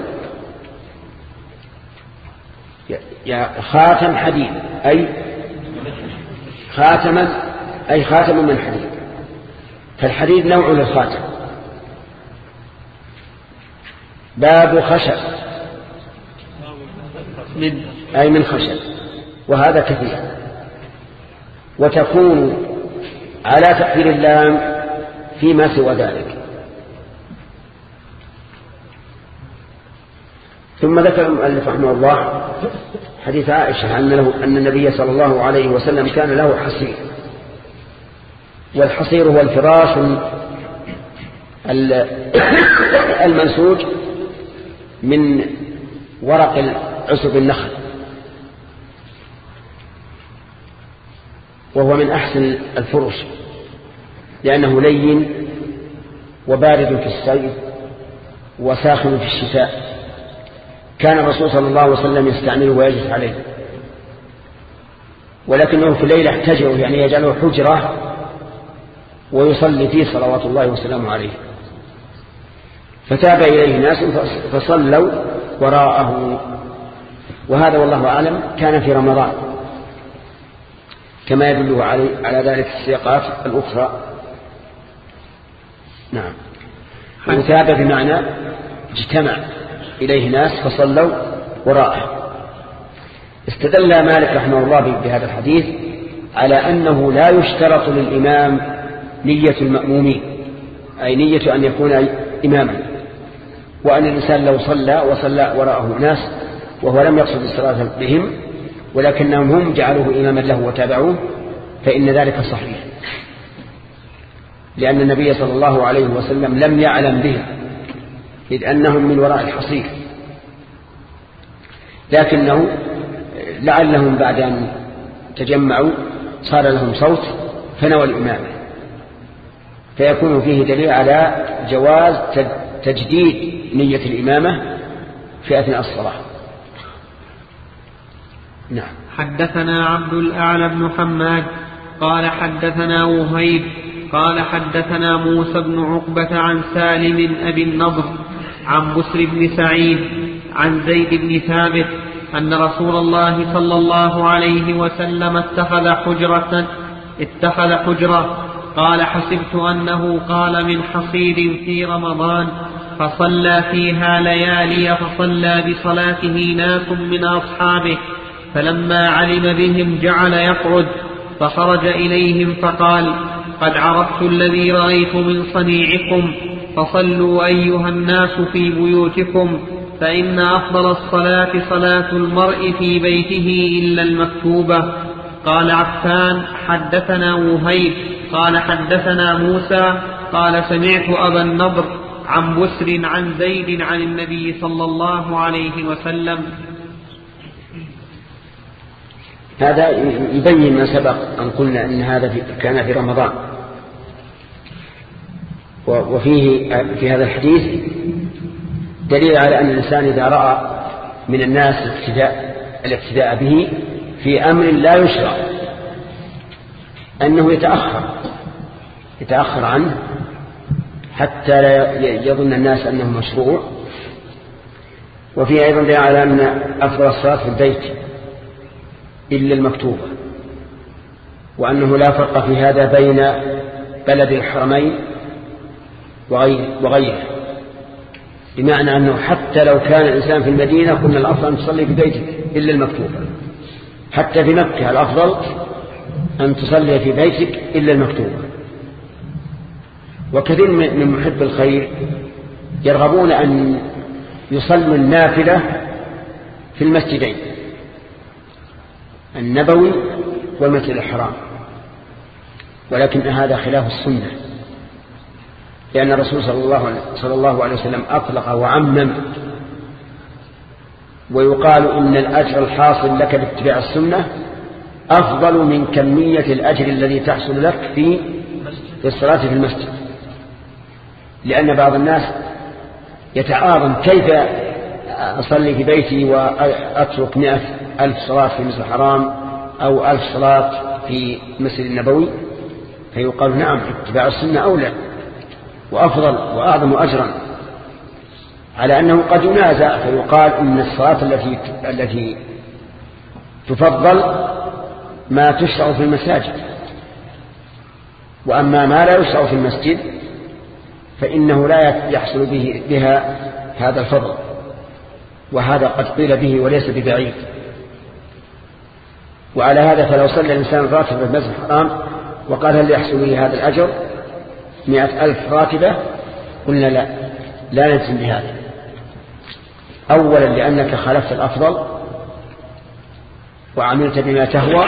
يا خاتم حديد أي خاتما أي خاتم من حديد. فالحديد نوع للخاتم. باب خشب من أي من خشب وهذا كثير. وتكون على تقدير اللام فيما سوى ذلك. ثم ذكر المؤلف رحمه الله حديث عائشة أن, له أن النبي صلى الله عليه وسلم كان له حصير. والحصير هو الفراش المنسوج من ورق عصب النخل وهو من أحسن الفرش لأنه لين وبارد في الصيف وساخن في الشتاء. كان الرسول صلى الله عليه وسلم يستعمله ويجلس عليه ولكنه في الليل احتجره يعني يجعله حجرة ويصلي فيه صلوات الله وسلامه عليه. فتاب إليه ناس فصلوا وراءه. وهذا والله أعلم كان في رمضان كما يدله على ذلك السياقات الأخرى. نعم. وتاب بمعنى اجتمع إليه ناس فصلوا وراءه. استدل مالك رحمه الله بهذا الحديث على أنه لا يشترط للإمام نية المأمومين أي نية أن يكون إماما. وأن الإنسان لو صلى وصلى وراءه ناس وهو لم يقصد الصلاة بهم ولكنهم هم جعلوه إماما له وتابعوه فإن ذلك صحيح لأن النبي صلى الله عليه وسلم لم يعلم بها إذ أنهم من وراء الحصير. لكنه لعلهم بعد أن تجمعوا صار لهم صوت فنوى الإمامة، فيكون فيه دليل على جواز تجديد نية الإمامة في أثناء الصلاة. نعم. حدثنا عبد الأعلى بن حماد قال حدثنا وهيب قال حدثنا موسى بن عقبة عن سالم أبي النضر عن بسر بن سعيد عن زيد بن ثابت أن رسول الله صلى الله عليه وسلم اتخذ حجرة اتخذ حجرة قال حسبت أنه قال من حصير في رمضان فصلى فيها ليالي فصلى بصلاته ناس من أصحابه فلما علم بهم جعل يقعد فخرج إليهم فقال قد عرفت الذي رأيت من صنيعكم فصلوا أيها الناس في بيوتكم فإن أفضل الصلاة صلاة المرء في بيته إلا المكتوبة. قال عفان حدثنا وهيب قال حدثنا موسى قال سمعت أبا النضر عن بسر عن زيد عن النبي صلى الله عليه وسلم. هذا يبين ما سبق أن قلنا أن هذا كان في رمضان، وفيه في هذا الحديث دليل على أن الإنسان إذا رأى من الناس الاقتداء, الاقتداء به في أمر لا يشرع أنه يتأخر يتأخر عنه حتى لا يظن الناس أنه مشروع. وفيه أيضا دليل على أن أفضل الصلاة في البيت إلا المكتوبة، وأنه لا فرق في هذا بين بلد الحرمين وغيره، بمعنى أنه حتى لو كان الإنسان في المدينة قلنا الأفضل أن تصلي في بيتك إلا المكتوبة، حتى في مكة الأفضل أن تصلي في بيتك إلا المكتوبة. وكثير من محب الخير يرغبون أن يصلوا النافلة في المسجدين النبوي والمسجد الحرام، ولكن هذا خلاف السنة، لأن الرسول صلى الله عليه وسلم أطلق وعمم، ويقال إن الأجر الحاصل لك باتباع السنة أفضل من كمية الأجر الذي تحصل لك في الصلاة في المسجد، لأن بعض الناس يتعاظم كيف أصلي في بيتي وأترك مئة ألف صلاة في المسجد الحرام أو ألف صلاة في المسجد النبوي، فيقال نعم اتباع السنة أولى وأفضل وأعظم أجرا، على أنه قد ينازع فيقال إن الصلاة التي التي تفضل ما تشرع في المساجد، وأما ما لا يشرع في المسجد فإنه لا يحصل به بها هذا الفضل، وهذا قد قيل به وليس ببعيد. وعلى هذا فلو صلى الإنسان راتبة في المسجد الحرام وقال هل يحصل لي هذا الأجر مئة ألف راتبة، قلنا لا لا نلزم بهذا. أولا لأنك خالفت الأفضل وعملت بما تهوى،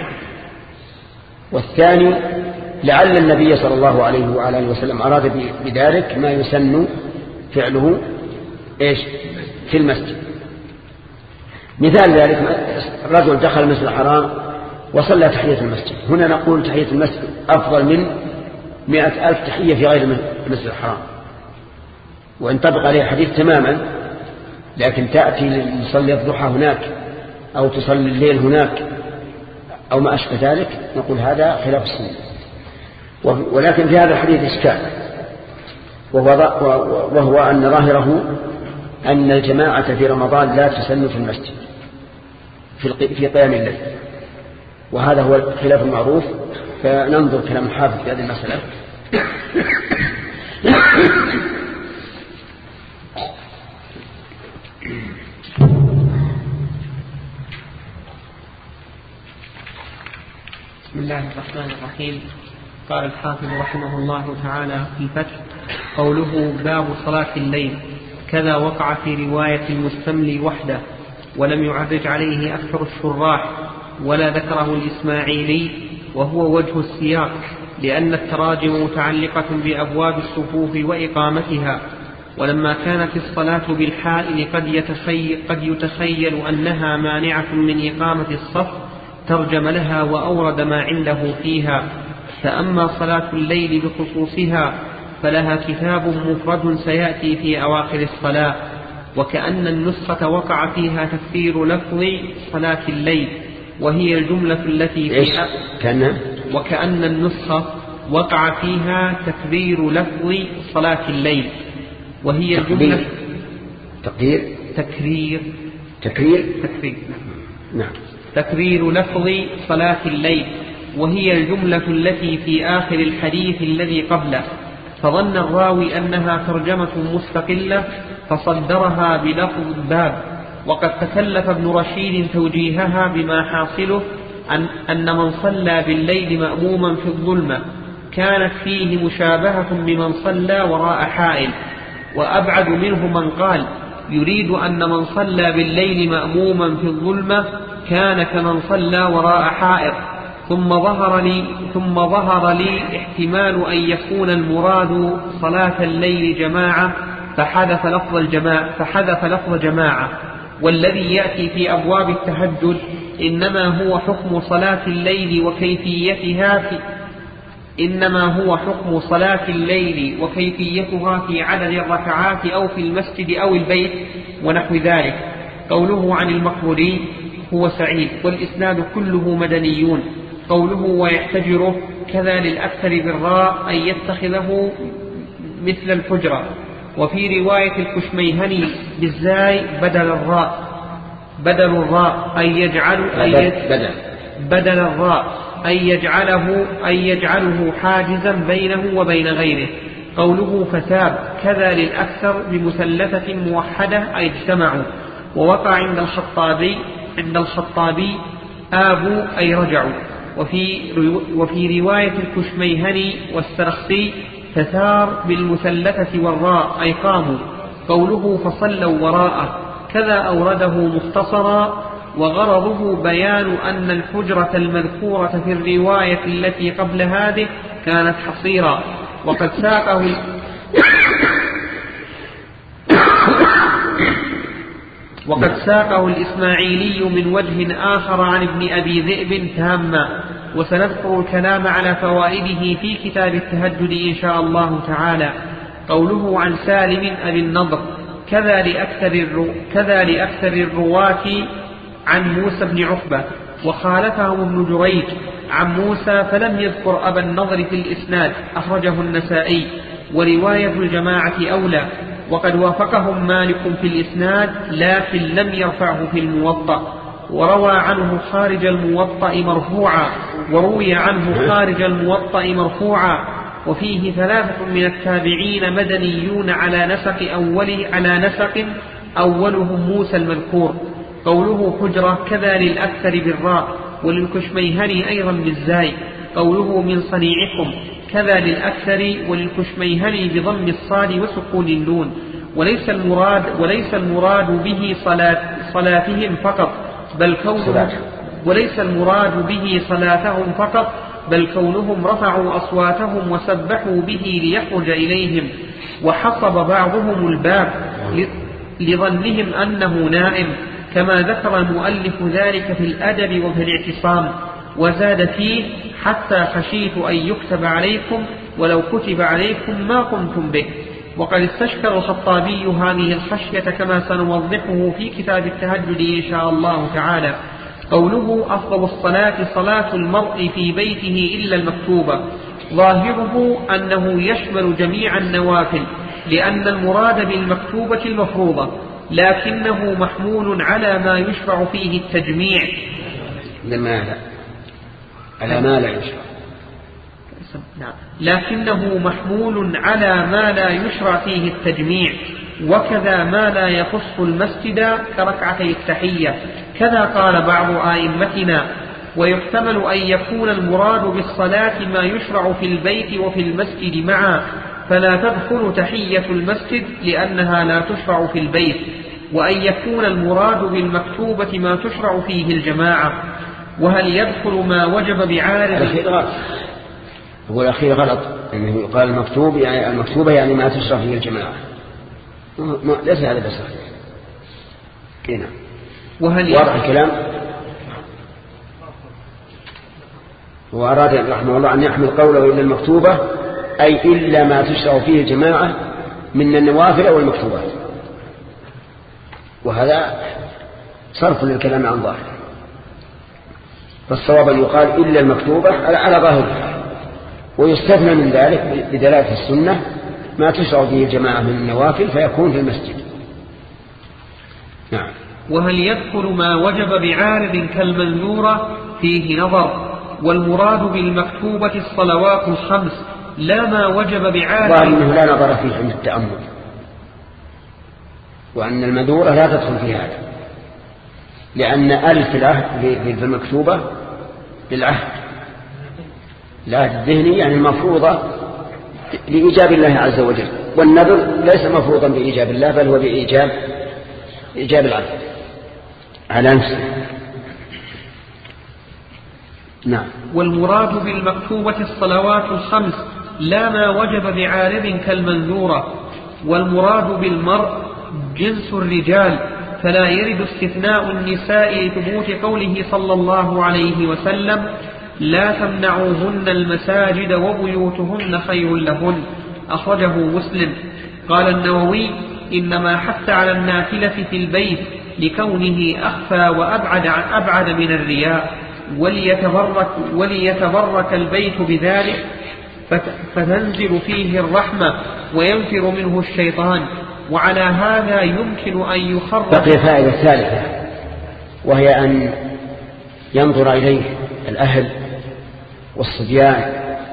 والثاني لعل النبي صلى الله عليه وعلى وسلم أراد بذلك ما يسن فعله إيش في المسجد. مثال ذلك رجل دخل المسجد الحرام وصلى تحية المسجد، هنا نقول تحية المسجد أفضل من مئة ألف تحية في غير المسجد الحرام، وإن طبق عليه حديث تماما، لكن تأتي لتصلي الضحى هناك أو تصلي الليل هناك أو ما أشبه ذلك، نقول هذا خلاف السنة. ولكن في هذا الحديث إشكال، وهو, وهو أن ظاهره أن الجماعة في رمضان لا تسن في المسجد في قيام الليل، وهذا هو الخلاف المعروف. فننظر كلام الحافظ في هذه المسألة. بسم الله الرحمن الرحيم. قال الحافظ رحمه الله تعالى في الفتح: قوله باب صلاة الليل كذا وقع في رواية المستملي وحده، ولم يعرج عليه أكثر الشراح ولا ذكره الإسماعيلي، وهو وجه السياق، لأن التراجم متعلقة بأبواب الصفوف وإقامتها، ولما كانت الصلاة بالحائل قد يتخيل, قد يتخيل أنها مانعة من إقامة الصف ترجم لها وأورد ما عنده فيها. فأما صلاة الليل بخصوصها فلها كتاب مفرد سيأتي في أواخر الصلاة. وكأن النسخة وقع فيها تكثير لفظ صلاة الليل وهي الجملة التي في كان وكأن النسخة وقع فيها تكبير لفظ صلاة الليل وهي الجملة تقدير تكرير تكرير تكرير نعم تكرير لفظ صلاة الليل وهي الجملة التي في آخر الحديث الذي قبله. فظن الراوي أنها ترجمة مستقلة فصدرها بلفظ الباب. وقد تكلف ابن رشيد توجيهها بما حاصله أن, أن من صلى بالليل مأموما في الظلمة كانت فيه مشابهة بمن صلى وراء حائل. وأبعد منه من قال يريد أن من صلى بالليل مأموما في الظلمة كان كمن صلى وراء حائط. ثم ظهر لي, ثم ظهر لي احتمال أن يكون المراد صلاة الليل جماعة فحذف لفظ الجماعة, فحذف لفظ جماعة. والذي يأتي في أبواب التهجد إنما هو حكم صلاة الليل وكيفيتها في إنما هو حكم صلاة الليل وكيفيتها في عدد الركعات أو في المسجد أو البيت ونحو ذلك. قوله عن المقبوري هو سعيد والإسناد كله مدنيون. قوله ويحتجره كذا للأكثر بالراء أن يتخذه مثل الحجرة. وفي رواية الكشميهني بالزاي بدل الراء بدل الراء أن يجعل بدل, بدل الراء أن يجعله أن يجعله حاجزا بينه وبين غيره. قوله فتاب كذا للأكثر بمثلثة موحدة أي اجتمعوا. ووقع عند الخطابي عند الخطابي آبوا أي رجعوا. وفي وفي رواية الكشميهني والسرخسي تثار بالمثلثة والراء أي قاموا. قوله فصلوا وراءه كذا أورده مختصرا وغرضه بيان أن الحجرة المذكورة في الرواية التي قبل هذه كانت حصيرا. وقد ساقه وقد ساقه الإسماعيلي من وجه آخر عن ابن أبي ذئب تاما. وسنذكر الكلام على فوائده في كتاب التهجد إن شاء الله تعالى. قوله عن سالم أبي النضر كذا لأكثر, الرو... كذا لأكثر الرواة عن موسى بن عقبة. وخالفهم ابن جريج عن موسى فلم يذكر أبا النضر في الإسناد أخرجه النسائي. ورواية الجماعة أولى. وقد وافقهم مالك في الإسناد لكن لم يرفعه في الموطأ. وروى عنه خارج الموطأ مرفوعا وروي عنه خارج الموطأ مرفوعا. وفيه ثلاثة من التابعين مدنيون على نسق أول على نسق أولهم موسى المذكور. قوله حجرة كذا للأكثر بالراء وللكشميهني أيضا بالزاي. قوله من صنيعكم كذا للأكثر وللكشميهني بضم الصاد وسكون النون. وليس المراد وليس المراد به صلاة صلاتهم فقط بل كونهم وليس المراد به صلاتهم فقط بل كونهم رفعوا أصواتهم وسبحوا به ليخرج إليهم. وحصب بعضهم الباب لظنهم أنه نائم كما ذكر المؤلف ذلك في الأدب وفي الاعتصام. وزاد فيه حتى خشيت أن يكتب عليكم ولو كتب عليكم ما قمتم به. وقد استشكل الخطابي هذه الخشية كما سنوضحه في كتاب التهجد إن شاء الله تعالى. قوله أفضل الصلاة صلاة المرء في بيته إلا المكتوبة ظاهره أنه يشمل جميع النوافل لأن المراد بالمكتوبة المفروضة لكنه محمول على ما يشرع فيه التجميع لما لا على ما لا يشرع لكنه محمول على ما لا يشرع فيه التجميع. وكذا ما لا يخص المسجد كركعتي التحية كذا قال بعض آئمتنا. ويحتمل أن يكون المراد بالصلاة ما يشرع في البيت وفي المسجد معا فلا تدخل تحية المسجد لأنها لا تشرع في البيت. وأن يكون المراد بالمكتوبة ما تشرع فيه الجماعة. وهل يدخل ما وجب بعارض؟ هو الأخير غلط. يعني يقال المكتوب يعني المكتوبة يعني ما تشرع فيه الجماعة ليس هذا بصحيح. هنا وهل واضح الكلام. وأراد رحمه الله أن يحمل قوله إلا المكتوبة أي إلا ما تشرع فيه الجماعة من النوافل أو المكتوبات، وهذا صرف للكلام عن ظاهر، فالصواب أن يقال إلا المكتوبة على ظاهرها، ويستثنى من ذلك بدلالة السنة ما تشرع فيه الجماعة من النوافل فيكون في المسجد. نعم. وهل يدخل ما وجب بعارض كالمنذورة فيه نظر، والمراد بالمكتوبة الصلوات الخمس لا ما وجب بعارض. ظاهر أنه لا نظر فيه عند التأمل، وأن المنذورة لا تدخل في هذا، لأن ألف في المكتوبة للعهد، العهد الذهني يعني المفروضة لإيجاب الله عز وجل، والنذر ليس مفروضا بإيجاب الله بل هو بإيجاب إيجاب العبد على نفسه. نعم. والمراد بالمكتوبة الصلوات الخمس لا ما وجب بعارض كالمنذورة، والمراد بالمرء جنس الرجال، فلا يرد استثناء النساء لثبوت قوله صلى الله عليه وسلم لا تمنعوهن المساجد وبيوتهن خير لهن، أخرجه مسلم. قال النووي إنما حث على النافلة في البيت لكونه أخفى وأبعد أبعد من الرياء، وليتبرك, وليتبرك البيت بذلك فتنزل فيه الرحمة وينفر منه الشيطان، وعلى هذا يمكن أن يخرج. بقي فائدة ثالثة، وهي أن ينظر إليه الأهل والصبيان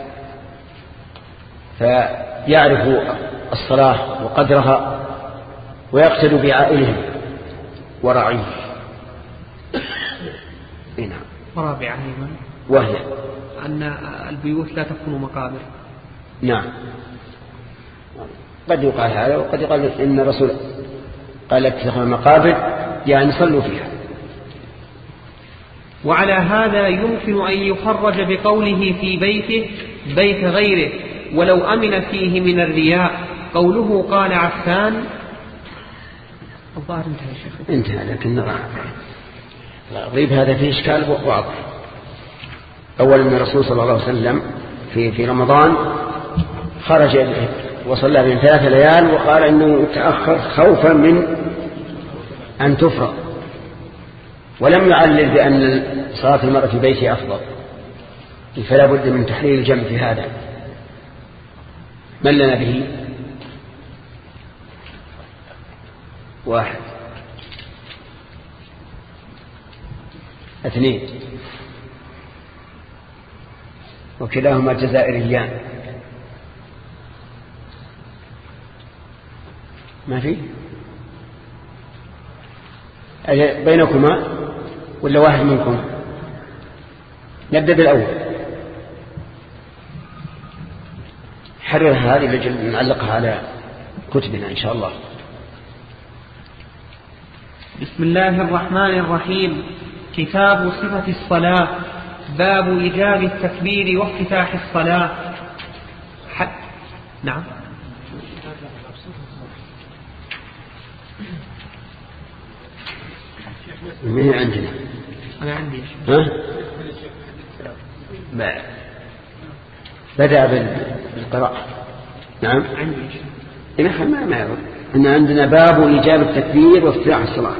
فيعرفوا الصلاة وقدرها ويقتدوا بعائلهم وراعيه. نعم. ورابعا أيضا وهي أن البيوت لا تكون مقابر. نعم، قد يقال هذا وقد يقال إن الرسول قال اتخذوا المقابر يعني صلوا فيها. وعلى هذا يمكن أن يخرج بقوله في بيته بيت غيره ولو أمن فيه من الرياء، قوله قال عفان. الظاهر انتهى يا شيخ. انتهى، لكن الغريب هذا فيه إشكال واضح. أولا أن الرسول صلى الله عليه وسلم في في رمضان خرج وصلى بين ثلاث ليال وقال إنه تأخر خوفا من أن تفرق، ولم يعلل بأن صلاة المرأة في بيته أفضل، فلا بد من تحليل الجمع في هذا. من لنا به؟ واحد، اثنين، وكلاهما جزائريان. ما في بينكما ولا واحد منكم؟ نبدأ بالأول. حرر هذه اللي نعلقها على كتبنا إن شاء الله. بسم الله الرحمن الرحيم. كتاب صفة الصلاة، باب إيجاب التكبير وافتتاح الصلاة. ح... نعم. من عندنا؟ أنا عندي. ها؟ ما بدأ بالقراءة. نعم. عندي. نحن ما ما يعرف. إن عندنا باب إيجاب التكبير وافتتاح الصلاة.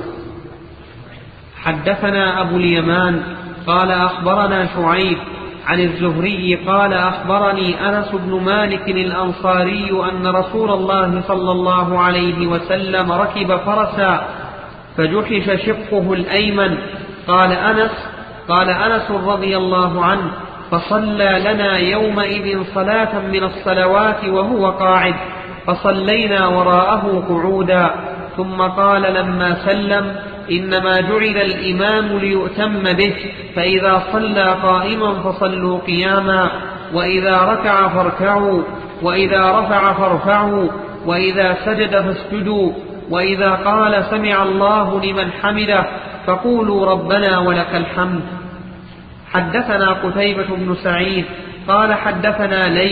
حدثنا أبو اليمان قال أخبرنا شعيب عن الزهري قال أخبرني أنس بن مالك الأنصاري أن رسول الله صلى الله عليه وسلم ركب فرسا فجحش شقه الأيمن. قال أنس قال أنس رضي الله عنه فصلى لنا يومئذ صلاة من الصلوات وهو قاعد، فصلينا وراءه قعودا، ثم قال لما سلم إنما جعل الإمام ليؤتم به، فإذا صلى قائما فصلوا قياما، وإذا ركع فاركعوا، وإذا رفع فارفعوا، وإذا سجد فاسجدوا، وإذا قال سمع الله لمن حمده فقولوا ربنا ولك الحمد. حدثنا قتيبة بن سعيد قال حدثنا ليث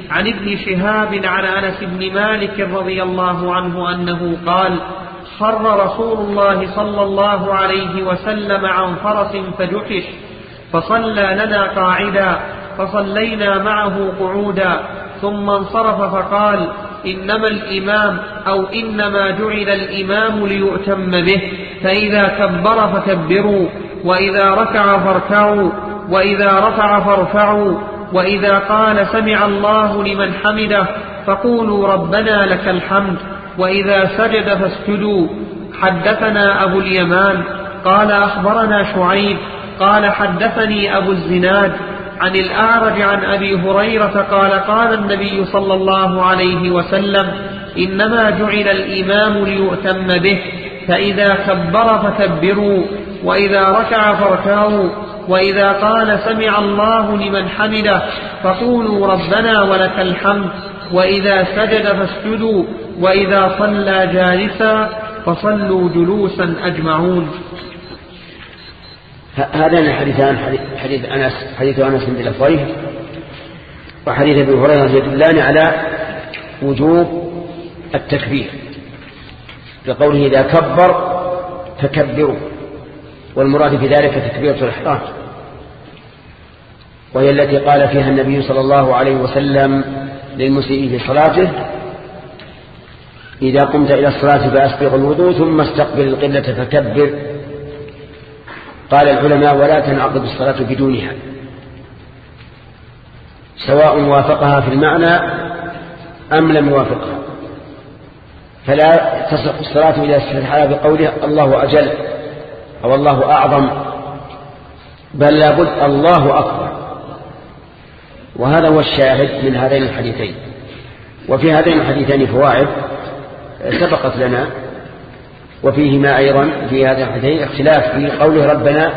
عن ابن شهاب عن أنس بن مالك رضي الله عنه أنه قال خر رسول الله صلى الله عليه وسلم عن فرس فجحش فصلى لنا قاعدا فصلينا معه قعودا ثم انصرف فقال إنما الإمام أو إنما جعل الإمام ليؤتم به فإذا كبر فكبروا وإذا ركع فاركعوا وإذا رفع فارفعوا وإذا قال سمع الله لمن حمده فقولوا ربنا لك الحمد وإذا سجد فاسجدوا. حدثنا أبو اليمان قال أخبرنا شعيب قال حدثني أبو الزناد عن الأعرج عن أبي هريرة قال قال النبي صلى الله عليه وسلم إنما جعل الإمام ليؤتم به فإذا كبر فكبروا وإذا ركع فاركعوا وإذا قال سمع الله لمن حمده فقولوا ربنا ولك الحمد وإذا سجد فاسجدوا وإذا صلى جالسا فصلوا جلوسا أجمعون. هذان الحديثان حديث أنس حديث أنس بلفظيه وحديث ابي هريرة يدلان على وجوب التكبير بقوله إذا كبر فكبروا والمراد في ذلك تكبيرة الإحرام وهي التي قال فيها النبي صلى الله عليه وسلم للمسيء في صلاته إذا قمت إلى الصلاة فأسبغ الوضوء ثم استقبل القبلة فكبر. قال العلماء ولا تنعقد الصلاة بدونها سواء وافقها في المعنى أم لم يوافقها فلا تصح الصلاة إذا استفتحها بقوله الله أجل أو الله أعظم بل لابد الله أكبر. وهذا هو الشاهد من هذين الحديثين. وفي هذين الحديثين فوائد سبقت لنا وفيهما أيضا في هذا الحديث اختلاف في قوله ربنا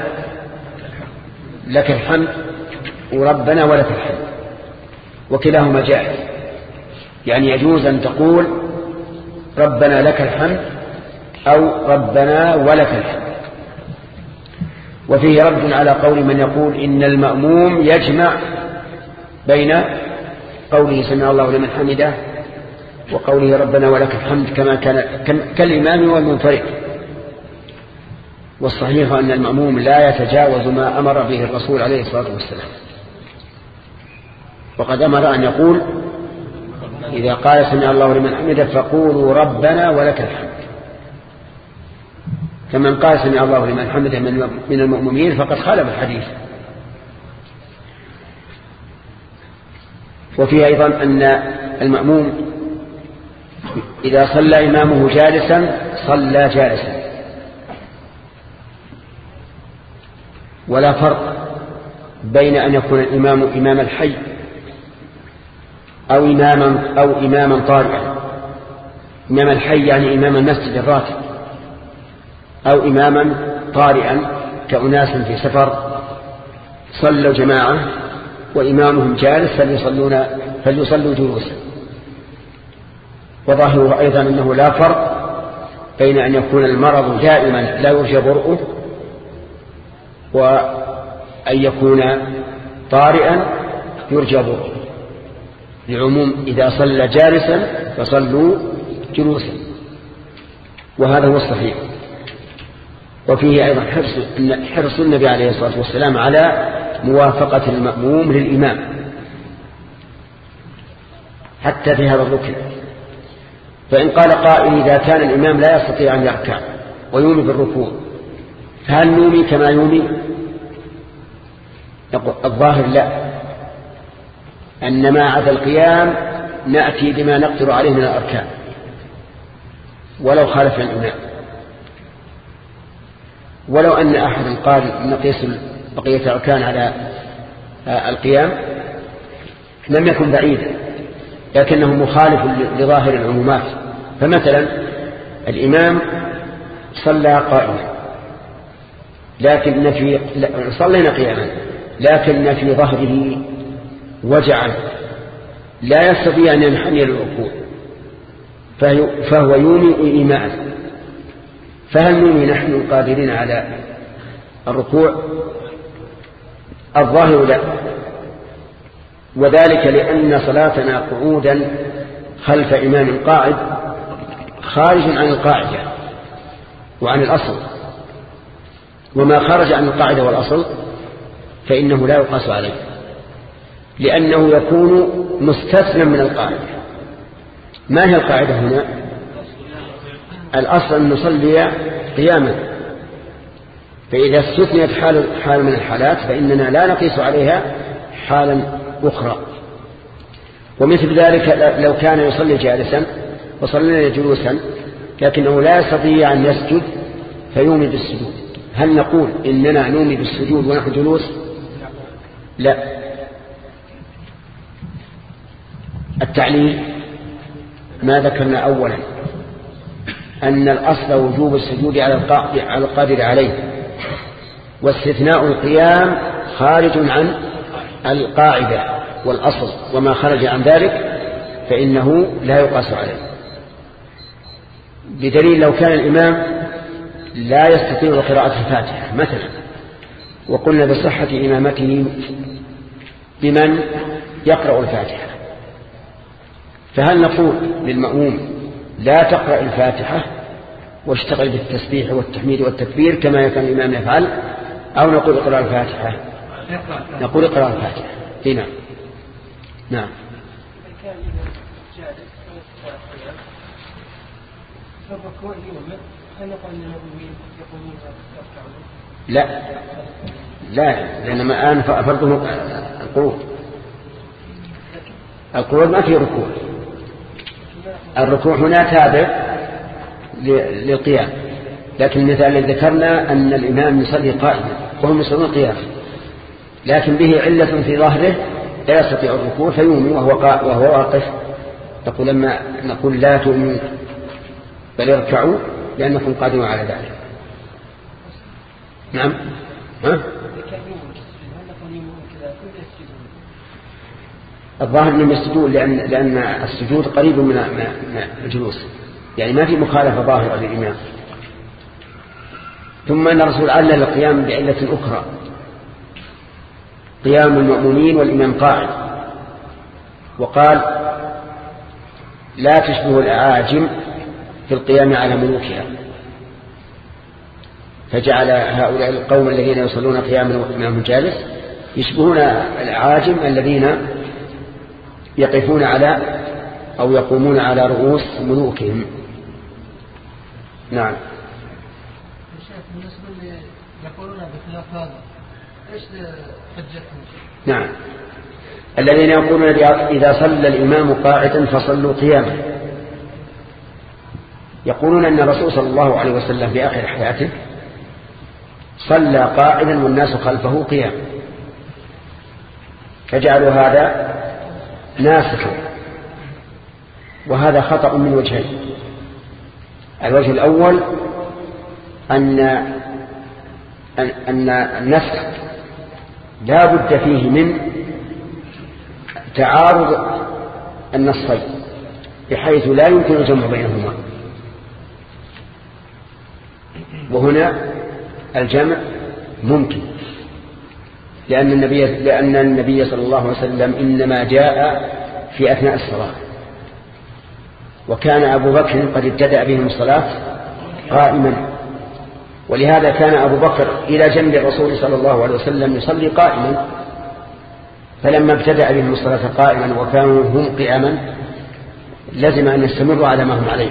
لك الحمد وربنا ولك الحمد وكلاهما جائز يعني يجوز أن تقول ربنا لك الحمد أو ربنا ولك الحمد. وفيه رد على قول من يقول إن المأموم يجمع بين قوله سمع الله لمن حمده وقوله ربنا ولك الحمد كما كان كالإمام والمنفرد. والصحيح أن المأموم لا يتجاوز ما أمر به الرسول عليه الصلاة والسلام وقد أمر أن يقول إذا قال سمع الله لمن حمده فقولوا ربنا ولك الحمد فمن قال سمع الله لمن حمده من المؤمنين فقد خالف الحديث. وفيه أيضا أن المأموم إذا صلى إمامه جالسا صلى جالسا ولا فرق بين أن يكون الإمام إمام الحي أو إماما, أو إماما طارئا. إمام الحي يعني إمام المسجد الراتب أو إماما طارئا كأناس في سفر صلوا جماعة وإمامهم جالس فليصلون فليصلوا جلوسا. وظاهره أيضا أنه لا فرق بين أن يكون المرض دائما لا يرجى برؤه وأن يكون طارئا يرجى برؤه لعموم إذا صلى جالسا فصلوا جلوسا وهذا هو الصحيح. وفيه أيضا حرص, حرص النبي عليه الصلاة والسلام على موافقة المأموم للإمام حتى في هذا الركن. فإن قال قائل إذا كان الإمام لا يستطيع أن يركع ويومي بالركوع فهل نومي كما يومي؟ الظاهر لا، أن ما عدا القيام نأتي بما نقدر عليه من الأركان ولو خالف الإمام. ولو أن أحد قال نقيس بقية الأركان على القيام لم يكن بعيدا لكنه مخالف لظاهر العمومات. فمثلا الإمام صلى قائما لكن في صلينا قياما لكن في ظهره وجعا لا يستطيع أن ينحني للركوع فهو يومي إيماء. فهل نومي نحن قادرين على الركوع؟ الظاهر لا، وذلك لأن صلاتنا قعودا خلف إمام قاعد خارج عن القاعدة وعن الأصل، وما خرج عن القاعدة والأصل فإنه لا يقاس عليه، لأنه يكون مستثنى من القاعدة. ما هي القاعدة هنا؟ الأصل أن نصلي قياما، فإذا استثنيت حال, حال من الحالات فإننا لا نقيس عليها حالا أخرى. ومثل ذلك لو كان يصلي جالسا وصلينا جلوسا لكنه لا يستطيع أن يسجد فيومي بالسجود، هل نقول إننا نومي بالسجود ونحن جلوس؟ لا. التعليل ما ذكرنا أولا أن الأصل وجوب السجود على القادر عليه، واستثناء القيام خارج عن القاعدة والأصل، وما خرج عن ذلك فإنه لا يقاس عليه. بدليل لو كان الإمام لا يستطيع قراءة الفاتحة مثلا وقلنا بصحة إمامته بمن يقرأ الفاتحة، فهل نقول للمأموم لا تقرأ الفاتحة واشتغل بالتسبيح والتحميد والتكبير كما كان الإمام يفعل، أو نقول اقرأ الفاتحة؟ نقول اقرأ الفاتحة. هنا نعم. لا لا لأن ما الآن فرضه القعود، القعود ما فيه ركوع، الركوع هنا تابع للقيام، لكن المثال الذي ذكرنا أن الإمام يصلي قائما وهم يصلون قياما لكن به علة في ظهره لا يستطيع الركوع فيومي وهو, وهو واقف، نقول لما نقول لا تؤمنوا بل اركعوا لأنكم قادرون على ذلك. نعم. ها؟ الظاهر أنهم يسجدون لأن, لأن السجود قريب من الجلوس، يعني ما في مخالفة ظاهرة للإمام. ثم أن الرسول علل القيام بعلة أخرى، قيام المأمومين والإمام قاعد، وقال لا تشبه الأعاجم في القيام على ملوكها، فجعل هؤلاء القوم الذين يصلون قياما والإمام جالس يشبهون الأعاجم الذين يقفون على أو يقومون على رؤوس ملوكهم. نعم. بالنسبة اللي يقولون بخلاف هذا ايش حجتهم؟ نعم، الذين يقولون إذا صلى الإمام قاعدا فصلوا قياما، يقولون أن الرسول صلى الله عليه وسلم في آخر حياته صلى قاعدا والناس خلفه قيام، فجعلوا هذا ناسخا، وهذا خطأ من وجهين. الوجه الأول أن أن النسخ لا بد فيه من تعارض النصين بحيث لا يمكن الجمع بينهما، وهنا الجمع ممكن، لأن النبي لأن النبي صلى الله عليه وسلم إنما جاء في أثناء الصلاة، وكان أبو بكر قد ابتدأ بهم الصلاة قائما، ولهذا كان أبو بكر إلى جنب الرسول صلى الله عليه وسلم يصلي قائما، فلما ابتدأ بهم الصلاة قائما وكانوا هم قياما لازم أن يستمروا على ما هم عليه.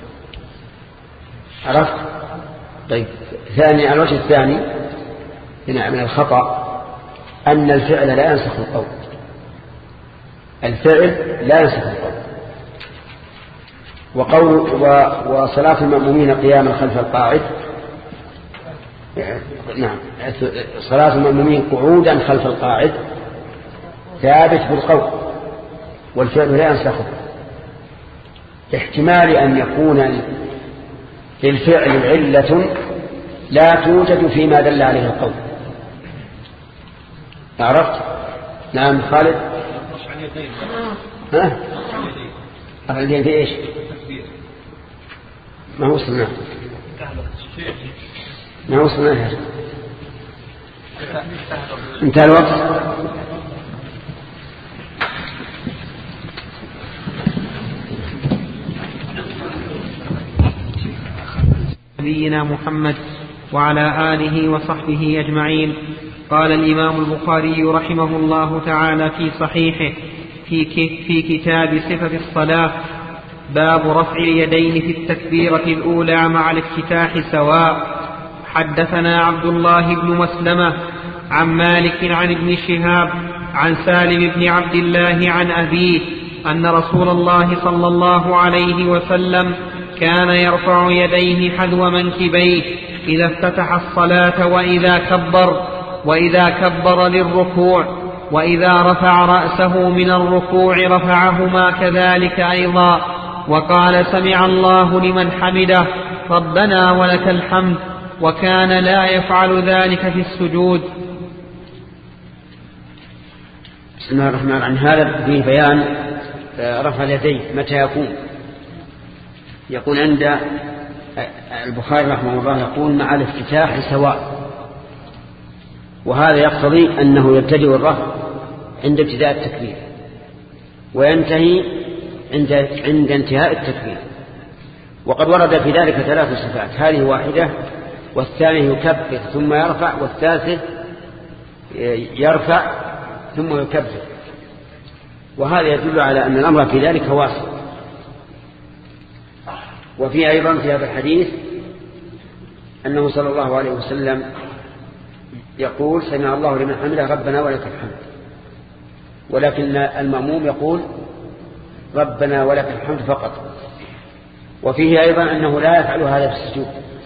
عرفت؟ طيب، ثاني الوجه الثاني هنا من الخطأ أن الفعل لا ينسخ القول، الفعل لا ينسخ القول. وقول وصلاة المأمومين قياما خلف القاعد، نعم، صلاة المأمومين قعودا خلف القاعد ثابت بالقول، والفعل لا ينسخه، احتمال أن يكون للفعل علة لا توجد فيما دل عليه القول. عرفت؟ نعم. خالد. ها؟ رفع اليدين في ايش؟ ما هو وصلنا ما هو وصلنا انتهى الوقت. نبينا محمد وعلى آله وصحبه أجمعين. قال الإمام البخاري رحمه الله تعالى في صحيحه في, في كتاب صفة الصلاة: باب رفع اليدين في التكبيرة الأولى مع الافتتاح سواء. حدثنا عبد الله بن مسلمة عن مالك عن ابن شهاب عن سالم بن عبد الله عن أبيه أن رسول الله صلى الله عليه وسلم كان يرفع يديه حذو منكبيه إذا افتتح الصلاة وإذا كبر وإذا كبر للركوع، وإذا رفع رأسه من الركوع رفعهما كذلك أيضا، وقال: سمع الله لمن حمده ربنا ولك الحمد، وكان لا يفعل ذلك في السجود. بسم الله الرحمن الرحيم. هذا فيه بيان رفع اليدين متى يكون. يقول عند البخاري رحمه الله يقول مع الافتتاح سواء، وهذا يقتضي أنه يبتدئ الرفع عند ابتداء التكبير وينتهي عند, عند انتهاء التكبير. وقد ورد في ذلك ثلاث صفات: هذه واحدة، والثاني يكبر ثم يرفع، والثالث يرفع ثم يكبر. وهذا يدل على أن الأمر في ذلك واسع. وفي أيضا في هذا الحديث أنه صلى الله عليه وسلم يقول: سمع الله لمن حمده ربنا ولك الحمد، ولكن المأموم يقول ربنا ولك الحمد فقط. وفيه أيضا أنه لا يفعل هذا في السجود،